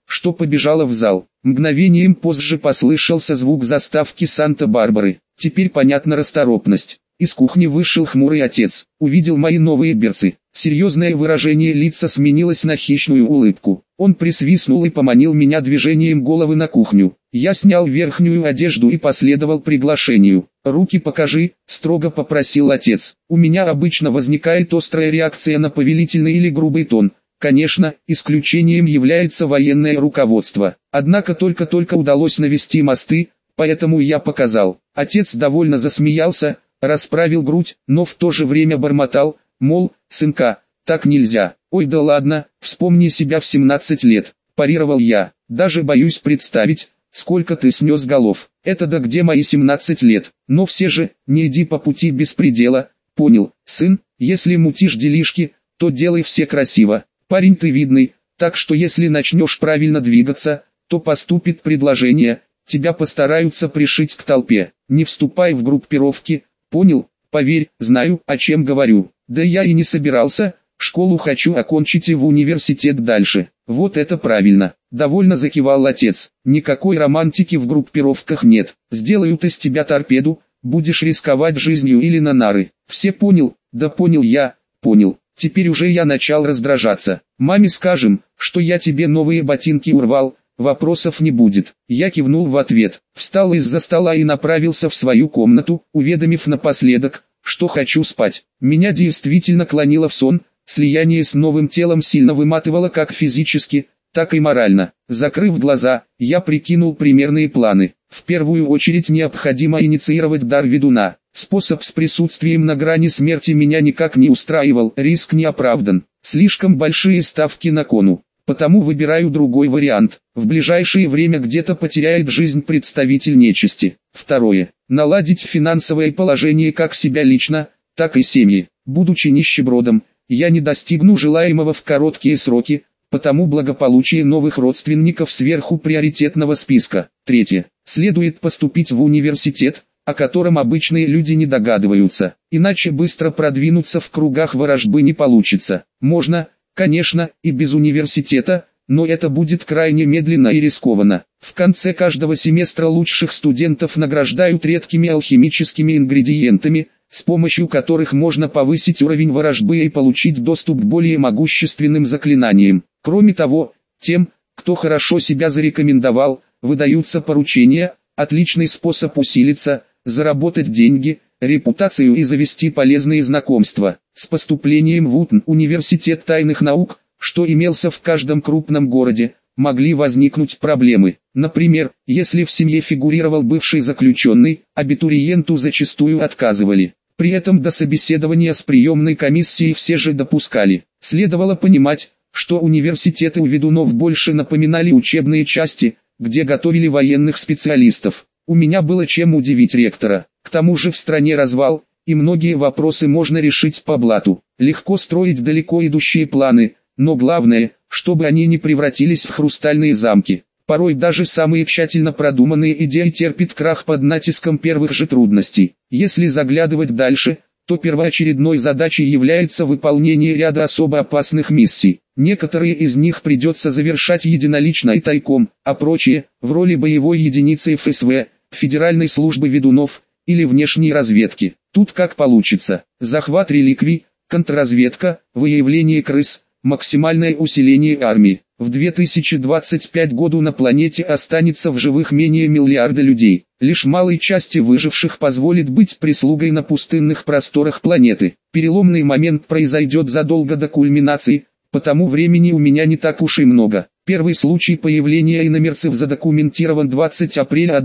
что побежала в зал. Мгновением позже послышался звук заставки Санта-Барбары. Теперь понятна расторопность. Из кухни вышел хмурый отец, увидел мои новые берцы. Серьезное выражение лица сменилось на хищную улыбку. Он присвистнул и поманил меня движением головы на кухню. Я снял верхнюю одежду и последовал приглашению. «Руки покажи», — строго попросил отец. У меня обычно возникает острая реакция на повелительный или грубый тон. Конечно, исключением является военное руководство. Однако только-только удалось навести мосты, поэтому я показал. Отец довольно засмеялся, расправил грудь, но в то же время бормотал, мол, сынка, так нельзя. Ой, да ладно, вспомни себя в 17 лет, парировал я. Даже боюсь представить, сколько ты снес голов. Это да где мои 17 лет. Но все же, не иди по пути беспредела. Понял, сын, если мутишь делишки, то делай все красиво. Парень ты видный, так что если начнешь правильно двигаться, то поступит предложение, тебя постараются пришить к толпе. Не вступай в группировки, понял? Поверь, знаю, о чем говорю. Да я и не собирался, школу хочу окончить и в университет дальше. Вот это правильно. Довольно закивал отец. Никакой романтики в группировках нет. Сделают из тебя торпеду, будешь рисковать жизнью или на нары. Все понял? Да понял я, понял. Теперь уже я начал раздражаться. Маме скажем, что я тебе новые ботинки урвал, вопросов не будет. Я кивнул в ответ, встал из-за стола и направился в свою комнату, уведомив напоследок, что хочу спать. Меня действительно клонило в сон, слияние с новым телом сильно выматывало как физически, так и морально. Закрыв глаза, я прикинул примерные планы. В первую очередь необходимо инициировать дар ведуна. Способ с присутствием на грани смерти меня никак не устраивал, риск не оправдан. Слишком большие ставки на кону. Потому выбираю другой вариант. В ближайшее время где-то потеряет жизнь представитель нечисти. Второе. Наладить финансовое положение как себя лично, так и семьи. Будучи нищебродом, я не достигну желаемого в короткие сроки, потому благополучие новых родственников сверху приоритетного списка. Третье. Следует поступить в университет, о котором обычные люди не догадываются. Иначе быстро продвинуться в кругах ворожбы не получится. Можно, конечно, и без университета, но это будет крайне медленно и рискованно. В конце каждого семестра лучших студентов награждают редкими алхимическими ингредиентами, с помощью которых можно повысить уровень ворожбы и получить доступ к более могущественным заклинаниям. Кроме того, тем, кто хорошо себя зарекомендовал, выдаются поручения, отличный способ усилиться, заработать деньги, репутацию и завести полезные знакомства. С поступлением в УТН, университет тайных наук, что имелся в каждом крупном городе, могли возникнуть проблемы. Например, если в семье фигурировал бывший заключенный, абитуриенту зачастую отказывали. При этом до собеседования с приемной комиссией все же допускали. Следовало понимать, что университеты у ведунов больше напоминали учебные части, где готовили военных специалистов. У меня было чем удивить ректора. К тому же в стране развал, и многие вопросы можно решить по блату. Легко строить далеко идущие планы, но главное, чтобы они не превратились в хрустальные замки. Порой даже самые тщательно продуманные идеи терпят крах под натиском первых же трудностей. Если заглядывать дальше, то первоочередной задачей является выполнение ряда особо опасных миссий. Некоторые из них придется завершать единолично и тайком, а прочие – в роли боевой единицы ФСВ, Федеральной службы ведунов или внешней разведки. Тут как получится. Захват реликвий, контрразведка, выявление крыс, максимальное усиление армии. В 2025 году на планете останется в живых менее миллиарда людей. Лишь малой части выживших позволит быть прислугой на пустынных просторах планеты. Переломный момент произойдет задолго до кульминации, потому времени у меня не так уж и много. Первый случай появления иномерцев задокументирован 20 апреля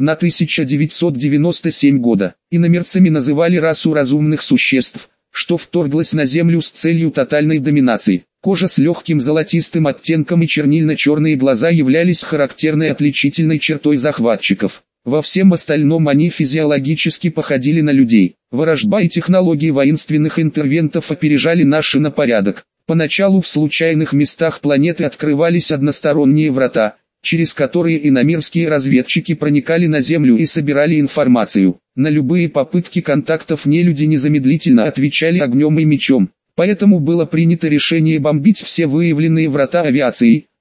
1997 года. Иномерцами называли расу разумных существ, что вторглась на Землю с целью тотальной доминации. Кожа с легким золотистым оттенком и чернильно-черные глаза являлись характерной отличительной чертой захватчиков. Во всем остальном они физиологически походили на людей. Ворожба и технологии воинственных интервентов опережали наши на порядок. Поначалу в случайных местах планеты открывались односторонние врата, через которые иномирские разведчики проникали на Землю и собирали информацию. На любые попытки контактов нелюди незамедлительно отвечали огнем и мечом. Поэтому было принято решение бомбить все выявленные врата авиацией,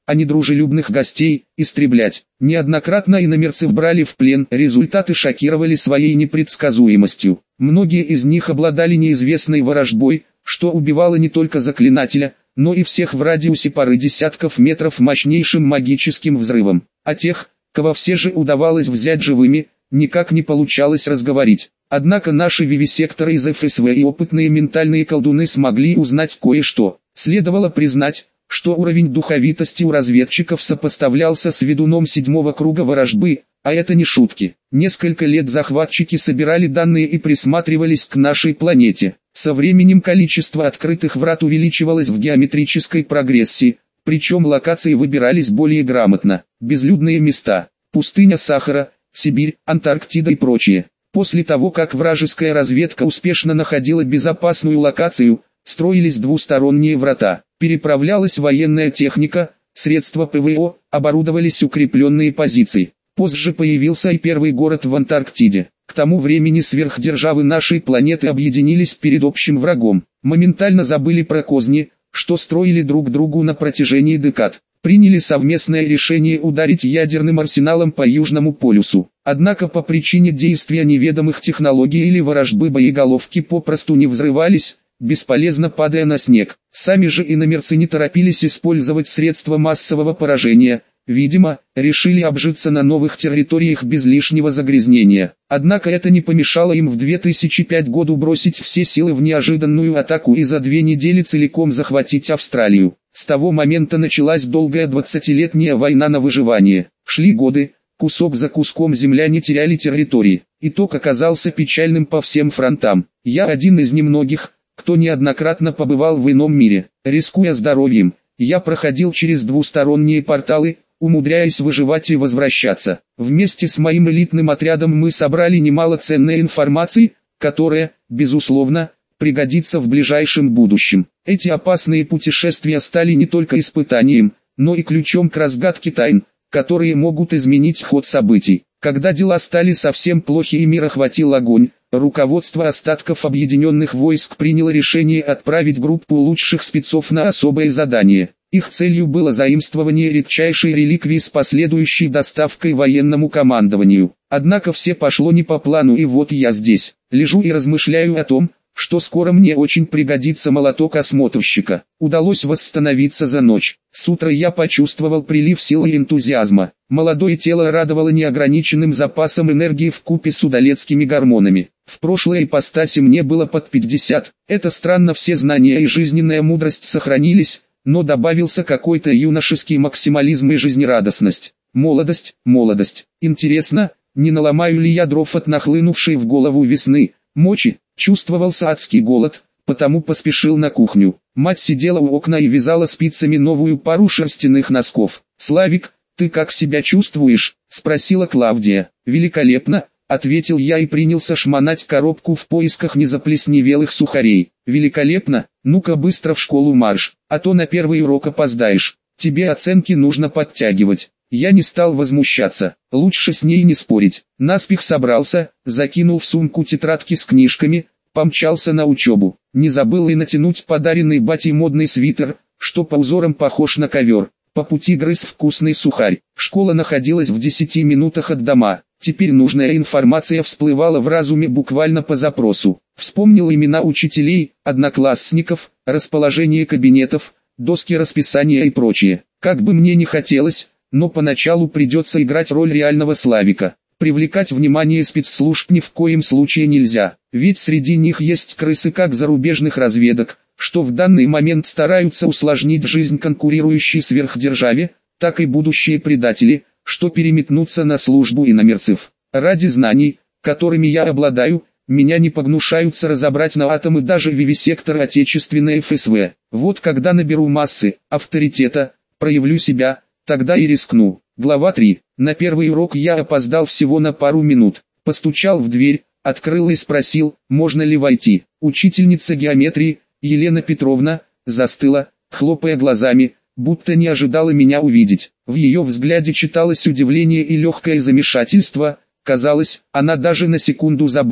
а недружелюбных гостей истреблять. Неоднократно иномерцев брали в плен, результаты шокировали своей непредсказуемостью. Многие из них обладали неизвестной ворожбой, что убивало не только заклинателя, но и всех в радиусе пары десятков метров мощнейшим магическим взрывом. А тех, кого все же удавалось взять живыми, никак не получалось разговорить. Однако наши вивисекторы из ФСВ и опытные ментальные колдуны смогли узнать кое-что. Следовало признать, что уровень духовитости у разведчиков сопоставлялся с ведуном 7-го круга ворожбы, а это не шутки. Несколько лет захватчики собирали данные и присматривались к нашей планете. Со временем количество открытых врат увеличивалось в геометрической прогрессии, причем локации выбирались более грамотно. Безлюдные места, пустыня Сахара, Сибирь, Антарктида и прочее. После того, как вражеская разведка успешно находила безопасную локацию, строились двусторонние врата, переправлялась военная техника, средства ПВО, оборудовались укрепленные позиции. Позже появился и первый город в Антарктиде. К тому времени сверхдержавы нашей планеты объединились перед общим врагом. Моментально забыли про козни, что строили друг другу на протяжении декад. Приняли совместное решение ударить ядерным арсеналом по Южному полюсу. Однако по причине действия неведомых технологий или ворожбы боеголовки попросту не взрывались, бесполезно падая на снег. Сами же иномерцы не торопились использовать средства массового поражения, видимо, решили обжиться на новых территориях без лишнего загрязнения. Однако это не помешало им в 2005 году бросить все силы в неожиданную атаку и за 2 недели целиком захватить Австралию. С того момента началась долгая 20-летняя война на выживание. Шли годы, кусок за куском земляне теряли территории. Итог оказался печальным по всем фронтам. Я один из немногих, кто неоднократно побывал в ином мире. Рискуя здоровьем, я проходил через двусторонние порталы, умудряясь выживать и возвращаться. Вместе с моим элитным отрядом мы собрали немало ценной информации, которая, безусловно, пригодится в ближайшем будущем. Эти опасные путешествия стали не только испытанием, но и ключом к разгадке тайн, которые могут изменить ход событий. Когда дела стали совсем плохи и мир охватил огонь, руководство остатков объединенных войск приняло решение отправить группу лучших спецов на особое задание. Их целью было заимствование редчайшей реликвии с последующей доставкой военному командованию. Однако все пошло не по плану, и вот я здесь, лежу и размышляю о том, что скоро мне очень пригодится молоток осмотрщика. Удалось восстановиться за ночь. С утра я почувствовал прилив силы и энтузиазма. Молодое тело радовало неограниченным запасом энергии вкупе с удалецкими гормонами. В прошлой ипостаси мне было под 50. Это странно, все знания и жизненная мудрость сохранились, но добавился какой-то юношеский максимализм и жизнерадостность. Молодость, молодость. Интересно, не наломаю ли я дров от нахлынувшей в голову весны, мочи? Чувствовался адский голод, потому поспешил на кухню. Мать сидела у окна и вязала спицами новую пару шерстяных носков. «Славик, ты как себя чувствуешь?» – спросила Клавдия. «Великолепно», – ответил я и принялся шмонать коробку в поисках незаплесневелых сухарей. «Великолепно, ну-ка быстро в школу марш, а то на первый урок опоздаешь. Тебе оценки нужно подтягивать». Я не стал возмущаться, лучше с ней не спорить. Наспех собрался, закинул в сумку тетрадки с книжками, помчался на учебу. Не забыл и натянуть подаренный батей модный свитер, что по узорам похож на ковер. По пути грыз вкусный сухарь. Школа находилась в 10 минутах от дома. Теперь нужная информация всплывала в разуме буквально по запросу. Вспомнил имена учителей, одноклассников, расположение кабинетов, доски расписания и прочее. Как бы мне ни хотелось, но поначалу придется играть роль реального Славика. Привлекать внимание спецслужб ни в коем случае нельзя, ведь среди них есть крысы как зарубежных разведок, что в данный момент стараются усложнить жизнь конкурирующей сверхдержаве, так и будущие предатели, что переметнутся на службу иномерцев. Ради знаний, которыми я обладаю, меня не погнушаются разобрать на атомы даже вивисекторы отечественной ФСВ. Вот когда наберу массы, авторитета, проявлю себя, тогда и рискну. Глава 3. На первый урок я опоздал всего на пару минут. Постучал в дверь, открыл и спросил, можно ли войти. Учительница геометрии, Елена Петровна, застыла, хлопая глазами, будто не ожидала меня увидеть. В ее взгляде читалось удивление и легкое замешательство. Казалось, она даже на секунду забыла,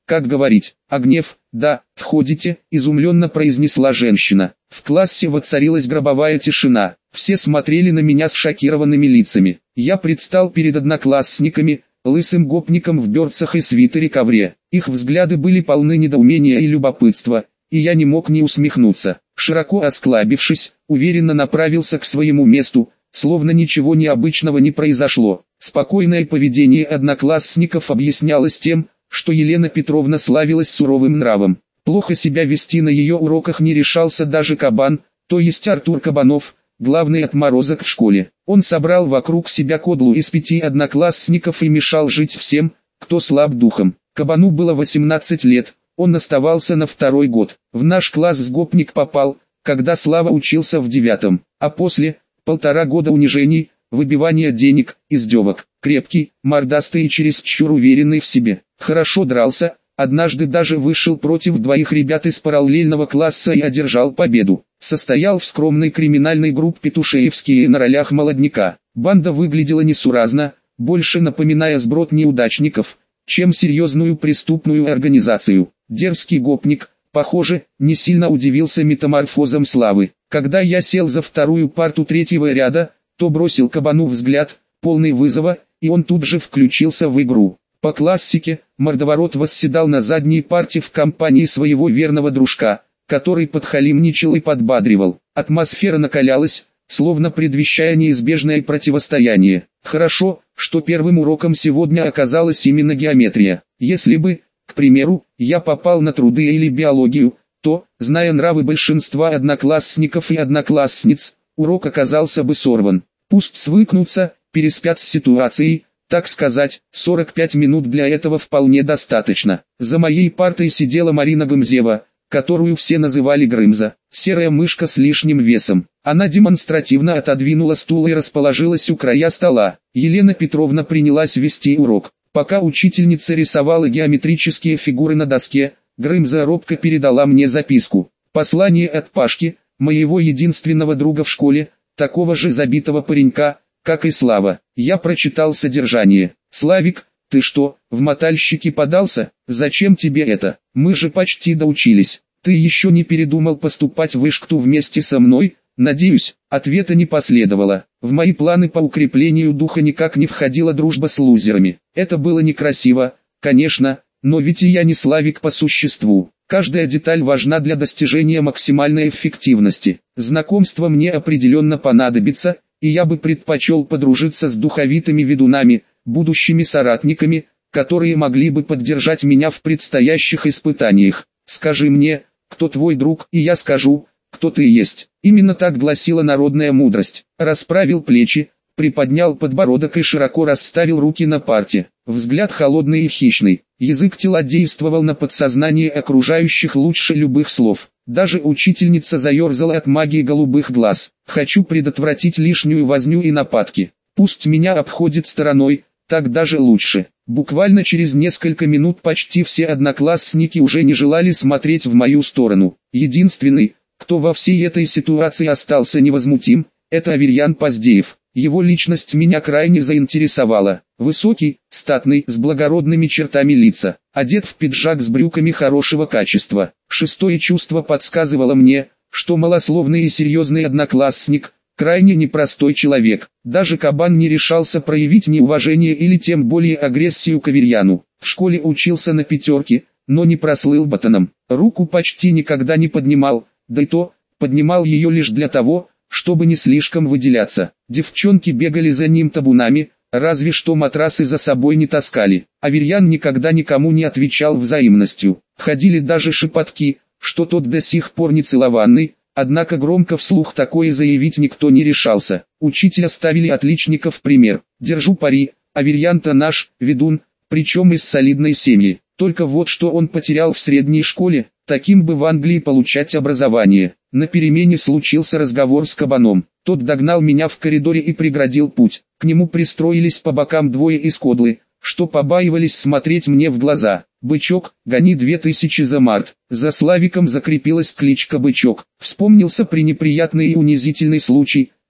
как говорить, а гнев, да, входите, изумленно произнесла женщина. В классе воцарилась гробовая тишина, все смотрели на меня с шокированными лицами. Я предстал перед одноклассниками, лысым гопником в берцах и свитере-ковре. Их взгляды были полны недоумения и любопытства, и я не мог не усмехнуться. Широко осклабившись, уверенно направился к своему месту, словно ничего необычного не произошло. Спокойное поведение одноклассников объяснялось тем, что Елена Петровна славилась суровым нравом. Плохо себя вести на ее уроках не решался даже Кабан, то есть Артур Кабанов, главный отморозок в школе. Он собрал вокруг себя кодлу из 5 одноклассников и мешал жить всем, кто слаб духом. Кабану было 18 лет, он оставался на 2-й год. В наш класс с гопник попал, когда Слава учился в 9-м, а после, 1,5 года унижений, выбивания денег, издевок. Крепкий, мордастый и чересчур уверенный в себе. Хорошо дрался, однажды даже вышел против 2 ребят из параллельного класса и одержал победу. Состоял в скромной криминальной группе Тушеевские на ролях молодняка. Банда выглядела несуразно, больше напоминая сброд неудачников, чем серьезную преступную организацию. Дерзкий гопник, похоже, не сильно удивился метаморфозам Славы. Когда я сел за 2-ю парту 3-го ряда, то бросил Кабану взгляд, полный вызова, и он тут же включился в игру. По классике, мордоворот восседал на задней парте в компании своего верного дружка, который подхалимничал и подбадривал. Атмосфера накалялась, словно предвещая неизбежное противостояние. Хорошо, что первым уроком сегодня оказалась именно геометрия. Если бы, к примеру, я попал на труды или биологию, то, зная нравы большинства одноклассников и одноклассниц, урок оказался бы сорван. Пусть свыкнутся, переспят с ситуацией, так сказать, 45 минут для этого вполне достаточно. За моей партой сидела Марина Гымзева, которую все называли Грымза, серая мышка с лишним весом. Она демонстративно отодвинула стул и расположилась у края стола. Елена Петровна принялась вести урок. Пока учительница рисовала геометрические фигуры на доске, Грымза робко передала мне записку. Послание от Пашки, моего единственного друга в школе, такого же забитого паренька, как и Слава. Я прочитал содержание. «Славик, ты что, в мотальщики подался? Зачем тебе это? Мы же почти доучились. Ты еще не передумал поступать в Вышкту вместе со мной?» Надеюсь, ответа не последовало. В мои планы по укреплению духа никак не входила дружба с лузерами. Это было некрасиво, конечно, но ведь и я не Славик по существу. Каждая деталь важна для достижения максимальной эффективности. Знакомство мне определенно понадобится, и я бы предпочел подружиться с духовитыми ведунами, будущими соратниками, которые могли бы поддержать меня в предстоящих испытаниях. Скажи мне, кто твой друг, и я скажу, кто ты есть. Именно так гласила народная мудрость. Расправил плечи, приподнял подбородок и широко расставил руки на парте. Взгляд холодный и хищный. Язык тела действовал на подсознание окружающих лучше любых слов. Даже учительница заерзала от магии голубых глаз. Хочу предотвратить лишнюю возню и нападки. Пусть меня обходит стороной, так даже лучше. Буквально через несколько минут почти все одноклассники уже не желали смотреть в мою сторону. Единственный, кто во всей этой ситуации остался невозмутим, это Аверьян Поздеев. Его личность меня крайне заинтересовала. Высокий, статный, с благородными чертами лица, одет в пиджак с брюками хорошего качества. Шестое чувство подсказывало мне, что малословный и серьезный одноклассник, крайне непростой человек. Даже Кабан не решался проявить неуважение или тем более агрессию к Аверьяну. В школе учился на 5, но не прослыл ботаном. Руку почти никогда не поднимал, да и то, поднимал ее лишь для того, чтобы не слишком выделяться. Девчонки бегали за ним табунами, разве что матрасы за собой не таскали. Аверьян никогда никому не отвечал взаимностью. Ходили даже шепотки, что тот до сих пор не целованный, однако громко вслух такое заявить никто не решался. Учителя ставили отличников в пример. Держу пари, Аверьян-то наш, ведун, причем из солидной семьи. Только вот что он потерял в средней школе, таким бы в Англии получать образование. На перемене случился разговор с Кабаном. Тот догнал меня в коридоре и преградил путь. К нему пристроились по бокам двое из кодлы, что побаивались смотреть мне в глаза. «Бычок, гони 2000 за март». За Славиком закрепилась кличка Бычок. Вспомнился пренеприятный и унизительный случай,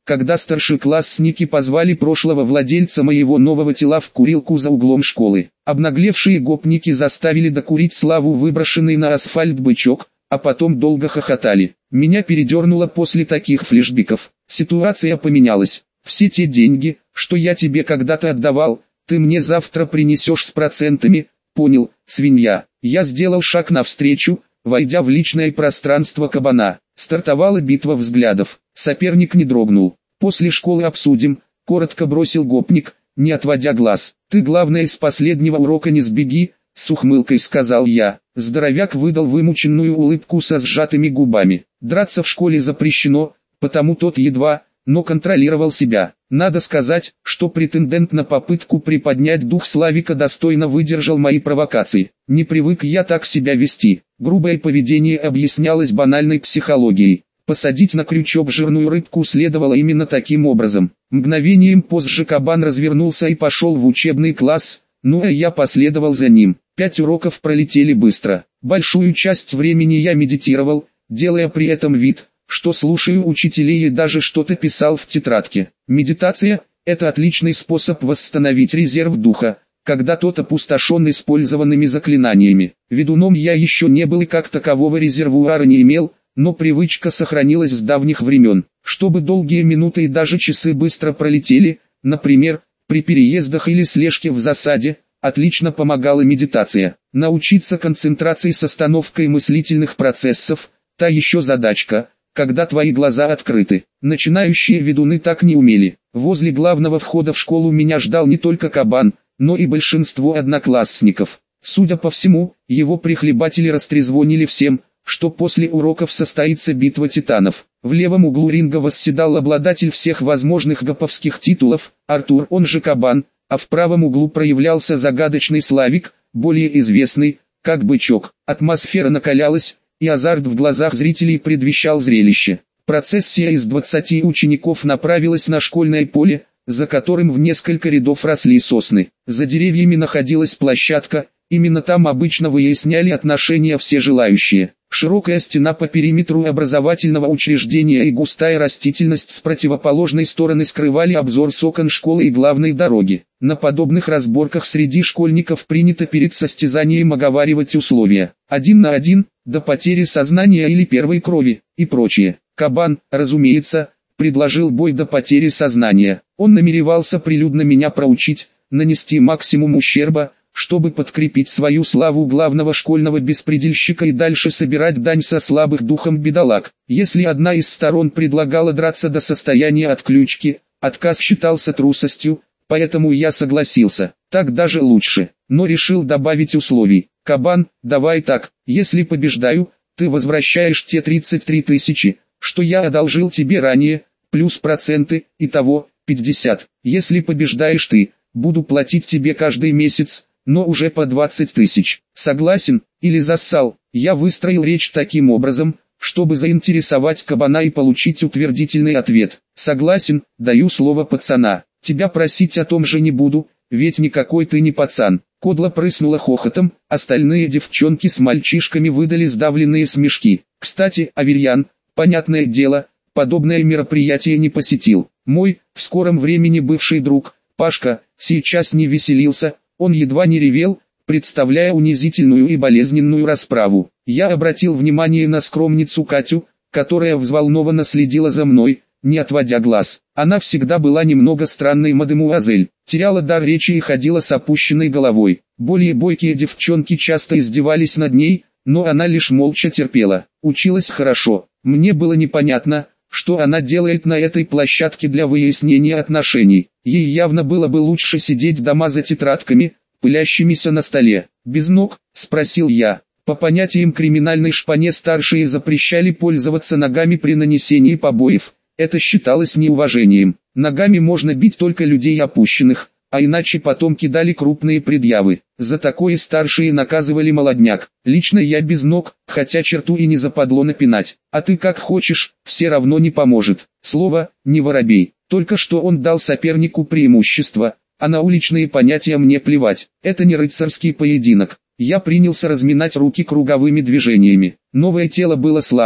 когда старшеклассники позвали прошлого владельца моего нового тела в курилку за углом школы. Обнаглевшие гопники заставили докурить Славу выброшенный на асфальт бычок, а потом долго хохотали. Меня передернуло после таких флешбеков. Ситуация поменялась. Все те деньги, что я тебе когда-то отдавал, ты мне завтра принесешь с процентами, понял, свинья. Я сделал шаг навстречу, войдя в личное пространство кабана. Стартовала битва взглядов. Соперник не дрогнул. «После школы обсудим», — коротко бросил гопник, не отводя глаз. «Ты главное с последнего урока не сбеги», — с ухмылкой сказал я. Здоровяк выдал вымученную улыбку со сжатыми губами. Драться в школе запрещено, потому тот едва, но контролировал себя. Надо сказать, что претендент на попытку приподнять дух Славика достойно выдержал мои провокации. Не привык я так себя вести. Грубое поведение объяснялось банальной психологией. Посадить на крючок жирную рыбку следовало именно таким образом. Мгновением позже кабан развернулся и пошел в учебный класс, ну а я последовал за ним. 5 уроков пролетели быстро. Большую часть времени я медитировал, делая при этом вид, что слушаю учителей и даже что-то писал в тетрадке. Медитация – это отличный способ восстановить резерв духа, когда тот опустошен использованными заклинаниями. Ведуном я еще не был и как такового резервуара не имел, но привычка сохранилась с давних времен. Чтобы долгие минуты и даже часы быстро пролетели, например, при переездах или слежке в засаде, отлично помогала медитация. Научиться концентрации с остановкой мыслительных процессов – та еще задачка, когда твои глаза открыты. Начинающие ведуны так не умели. Возле главного входа в школу меня ждал не только кабан, но и большинство одноклассников. Судя по всему, его прихлебатели растрезвонили всем, что после уроков состоится битва титанов. В левом углу ринга восседал обладатель всех возможных гоповских титулов, Артур, он же Кабан, а в правом углу проявлялся загадочный Славик, более известный, как Бычок. Атмосфера накалялась, и азарт в глазах зрителей предвещал зрелище. Процессия из 20 учеников направилась на школьное поле, за которым в несколько рядов росли сосны. За деревьями находилась площадка, именно там обычно выясняли отношения все желающие. Широкая стена по периметру образовательного учреждения и густая растительность с противоположной стороны скрывали обзор с окон школы и главной дороги. На подобных разборках среди школьников принято перед состязанием оговаривать условия. 1 на 1, до потери сознания или первой крови, и прочее. Кабан, разумеется, предложил бой до потери сознания. Он намеревался прилюдно меня проучить, нанести максимум ущерба, чтобы подкрепить свою славу главного школьного беспредельщика и дальше собирать дань со слабых духом бедолаг. Если одна из сторон предлагала драться до состояния отключки, отказ считался трусостью, поэтому я согласился. Так даже лучше, но решил добавить условий. Кабан, давай так, если побеждаю, ты возвращаешь те 33 тысячи, что я одолжил тебе ранее, плюс проценты, итого 50. Если побеждаешь ты, буду платить тебе каждый месяц, но уже по 20 тысяч. Согласен, или зассал? Я выстроил речь таким образом, чтобы заинтересовать кабана и получить утвердительный ответ. Согласен, даю слово пацана. Тебя просить о том же не буду, ведь никакой ты не пацан. Кодла прыснула хохотом, остальные девчонки с мальчишками выдали сдавленные смешки. Кстати, Аверьян, понятное дело, подобное мероприятие не посетил. Мой, в скором времени бывший друг, Пашка, сейчас не веселился. Он едва не ревел, представляя унизительную и болезненную расправу. Я обратил внимание на скромницу Катю, которая взволнованно следила за мной, не отводя глаз. Она всегда была немного странной мадемуазель, теряла дар речи и ходила с опущенной головой. Более бойкие девчонки часто издевались над ней, но она лишь молча терпела. Училась хорошо. Мне было непонятно, что она делает на этой площадке для выяснения отношений. Ей явно было бы лучше сидеть дома за тетрадками, пылящимися на столе. «Без ног?» – спросил я. По понятиям криминальной шпане старшие запрещали пользоваться ногами при нанесении побоев. Это считалось неуважением. Ногами можно бить только людей опущенных, а иначе потом кидали крупные предъявы. За такое старшие наказывали молодняк. Лично я без ног, хотя черту и не западло напинать. А ты как хочешь, все равно не поможет. Слово, не воробей. Только что он дал сопернику преимущество, а на уличные понятия мне плевать. Это не рыцарский поединок. Я принялся разминать руки круговыми движениями. Новое тело было слабым,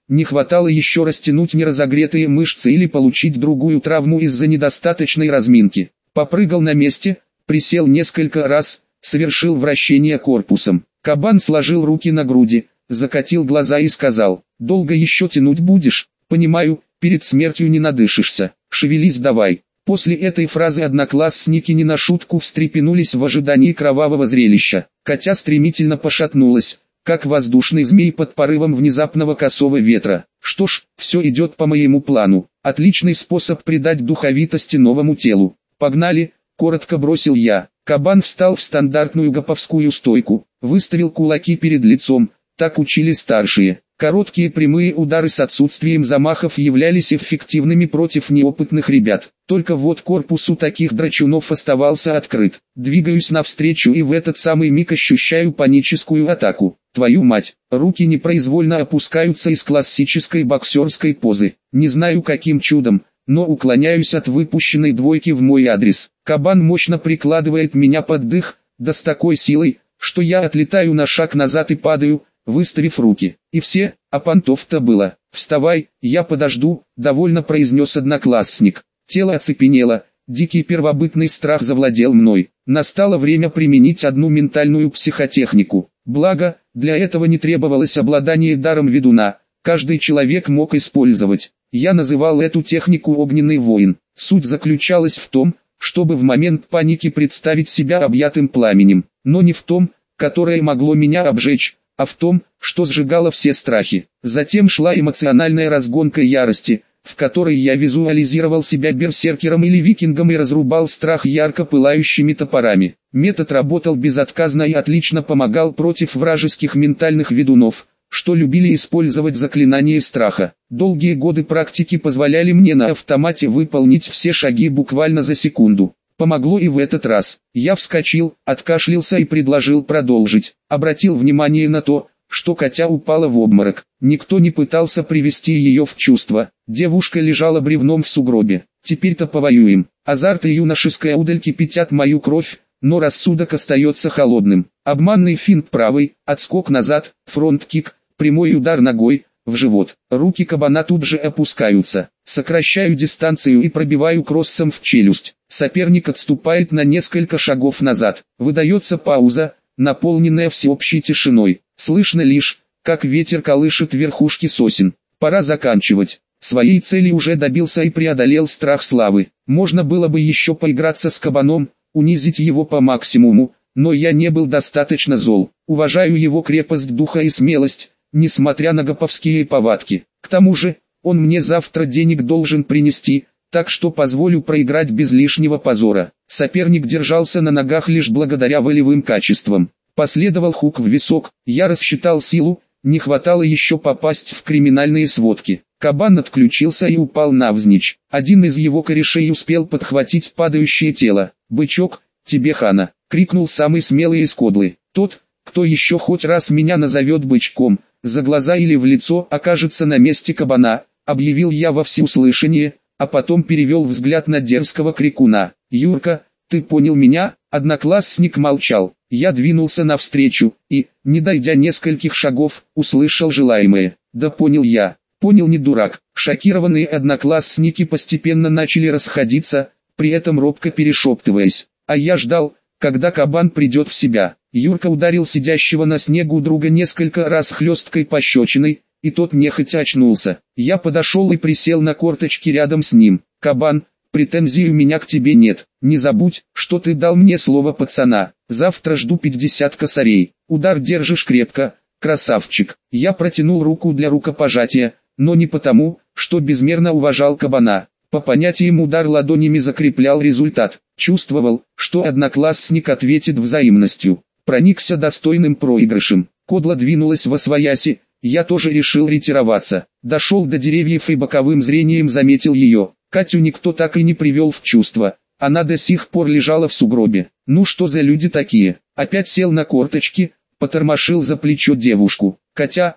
не хватало еще растянуть неразогретые мышцы или получить другую травму из-за недостаточной разминки. Попрыгал на месте, присел несколько раз, совершил вращение корпусом. Кабан сложил руки на груди, закатил глаза и сказал: «Долго еще тянуть будешь? Понимаю, перед смертью не надышишься, шевелись давай». После этой фразы одноклассники не на шутку встрепенулись в ожидании кровавого зрелища. Катя стремительно пошатнулась, как воздушный змей под порывом внезапного косого ветра. Что ж, все идет по моему плану. Отличный способ придать духовитости новому телу. «Погнали», — коротко бросил я. Кабан встал в стандартную гоповскую стойку, выставил кулаки перед лицом, так учили старшие. Короткие прямые удары с отсутствием замахов являлись эффективными против неопытных ребят. Только вот корпус у таких драчунов оставался открыт. Двигаюсь навстречу и в этот самый миг ощущаю паническую атаку. Твою мать, руки непроизвольно опускаются из классической боксерской позы. Не знаю каким чудом, но уклоняюсь от выпущенной двойки в мой адрес. Кабан мощно прикладывает меня под дых, да с такой силой, что я отлетаю на шаг назад и падаю, выставив руки. И все, а понтов-то было. «Вставай, я подожду», — довольно произнес одноклассник. Тело оцепенело, дикий первобытный страх завладел мной. Настало время применить одну ментальную психотехнику. Благо, для этого не требовалось обладание даром ведуна, каждый человек мог использовать. Я называл эту технику «Огненный воин». Суть заключалась в том, чтобы в момент паники представить себя объятым пламенем, но не в том, которое могло меня обжечь, а в том, что сжигало все страхи. Затем шла эмоциональная разгонка ярости, в которой я визуализировал себя берсеркером или викингом и разрубал страх ярко пылающими топорами. Метод работал безотказно и отлично помогал против вражеских ментальных ведунов, что любили использовать заклинание страха. Долгие годы практики позволяли мне на автомате выполнить все шаги буквально за секунду. Помогло и в этот раз. Я вскочил, откашлялся и предложил продолжить. Обратил внимание на то, что Катя упала в обморок. Никто не пытался привести ее в чувство. Девушка лежала бревном в сугробе. Теперь-то повоюем. Азарт и юношеская удаль кипятят мою кровь, но рассудок остается холодным. Обманный финт правый, отскок назад, фронт-кик, прямой удар ногой в живот. Руки кабана тут же опускаются. Сокращаю дистанцию и пробиваю кроссом в челюсть. Соперник отступает на несколько шагов назад. Выдается пауза, наполненная всеобщей тишиной. Слышно лишь, как ветер колышет верхушки сосен. Пора заканчивать. Своей цели уже добился и преодолел страх славы. Можно было бы еще поиграться с кабаном, унизить его по максимуму, но я не был достаточно зол. Уважаю его крепость духа и смелость, несмотря на гоповские повадки. К тому же, он мне завтра денег должен принести, так что позволю проиграть без лишнего позора. Соперник держался на ногах лишь благодаря волевым качествам. Последовал хук в висок, я рассчитал силу, не хватало еще попасть в криминальные сводки. Кабан отключился и упал навзничь. Один из его корешей успел подхватить падающее тело. «Бычок, тебе хана!» — крикнул самый смелый из кодлы. Тот, кто еще хоть раз меня назовет бычком, за глаза или в лицо окажется на месте кабана, объявил я во всеуслышание, а потом перевел взгляд на дерзкого крикуна. «Юрка, ты понял меня?» Одноклассник молчал. Я двинулся навстречу и, не дойдя нескольких шагов, услышал желаемое. «Да понял я». Понял не дурак. Шокированные одноклассники постепенно начали расходиться, при этом робко перешептываясь. А я ждал, когда кабан придет в себя. Юрка ударил сидящего на снегу друга несколько раз хлесткой пощечиной, и тот нехотя очнулся. Я подошел и присел на корточки рядом с ним. «Кабан, претензий у меня к тебе нет. Не забудь, что ты дал мне слово пацана. Завтра жду 50 косарей. Удар держишь крепко, красавчик». Я протянул руку для рукопожатия, но не потому, что безмерно уважал кабана. По понятиям удар ладонями закреплял результат. Чувствовал, что одноклассник ответит взаимностью. Проникся достойным проигрышем. Кодла двинулась восвояси, я тоже решил ретироваться. Дошел до деревьев и боковым зрением заметил ее. Катю никто так и не привел в чувство. Она до сих пор лежала в сугробе. Ну что за люди такие? Опять сел на корточки, потормошил за плечо девушку. «Катя,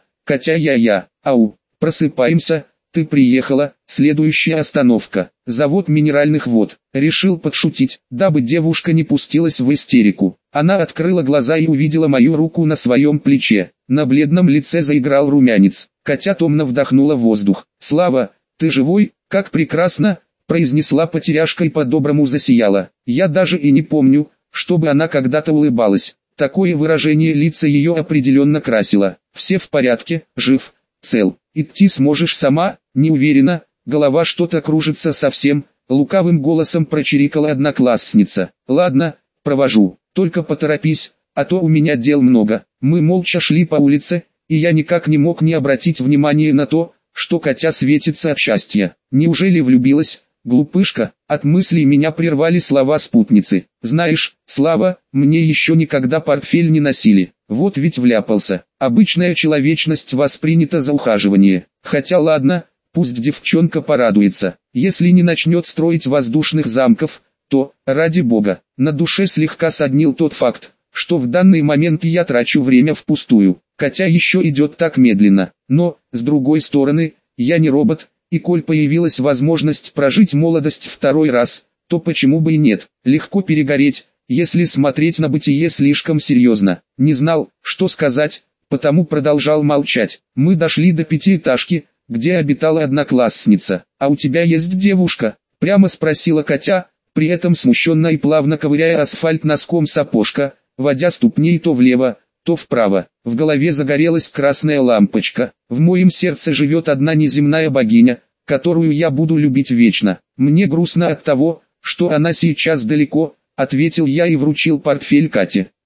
я. Ау, просыпаемся, ты приехала». Следующая остановка. Завод минеральных вод. Решил подшутить, дабы девушка не пустилась в истерику. Она открыла глаза и увидела мою руку на своем плече. На бледном лице заиграл румянец. Катя томно вдохнула воздух. «Слава, ты живой? Как прекрасно!» произнесла потеряшка и по-доброму засияла. Я даже и не помню, чтобы она когда-то улыбалась. Такое выражение лица ее определенно красило. «Все в порядке, жив, цел. Идти сможешь сама?» «Не уверена, голова что-то кружится совсем», лукавым голосом прочирикала одноклассница. «Ладно, провожу, только поторопись, а то у меня дел много». Мы молча шли по улице, и я никак не мог не обратить внимания на то, что Катя светится от счастья. Неужели влюбилась? Глупышка. От мыслей меня прервали слова спутницы. «Знаешь, Слава, мне еще никогда портфель не носили. Вот ведь вляпался». Обычная человечность воспринята за ухаживание. Хотя ладно, пусть девчонка порадуется. Если не начнет строить воздушных замков, то, ради бога, на душе слегка соднил тот факт, что в данный момент я трачу время впустую. Катя еще идет так медленно. Но, с другой стороны, я не робот, и коль появилась возможность прожить молодость второй раз, то почему бы и нет. Легко перегореть, если смотреть на бытие слишком серьезно. Не знал, что сказать, потому продолжал молчать. Мы дошли до пятиэтажки, где обитала одноклассница. «А у тебя есть девушка?» — прямо спросила Катя, при этом смущенно и плавно ковыряя асфальт носком сапожка, водя ступней то влево, то вправо. В голове загорелась красная лампочка. В моем сердце живет одна неземная богиня, которую я буду любить вечно. Мне грустно от того, что она сейчас далеко, ответил я и вручил портфель Кате.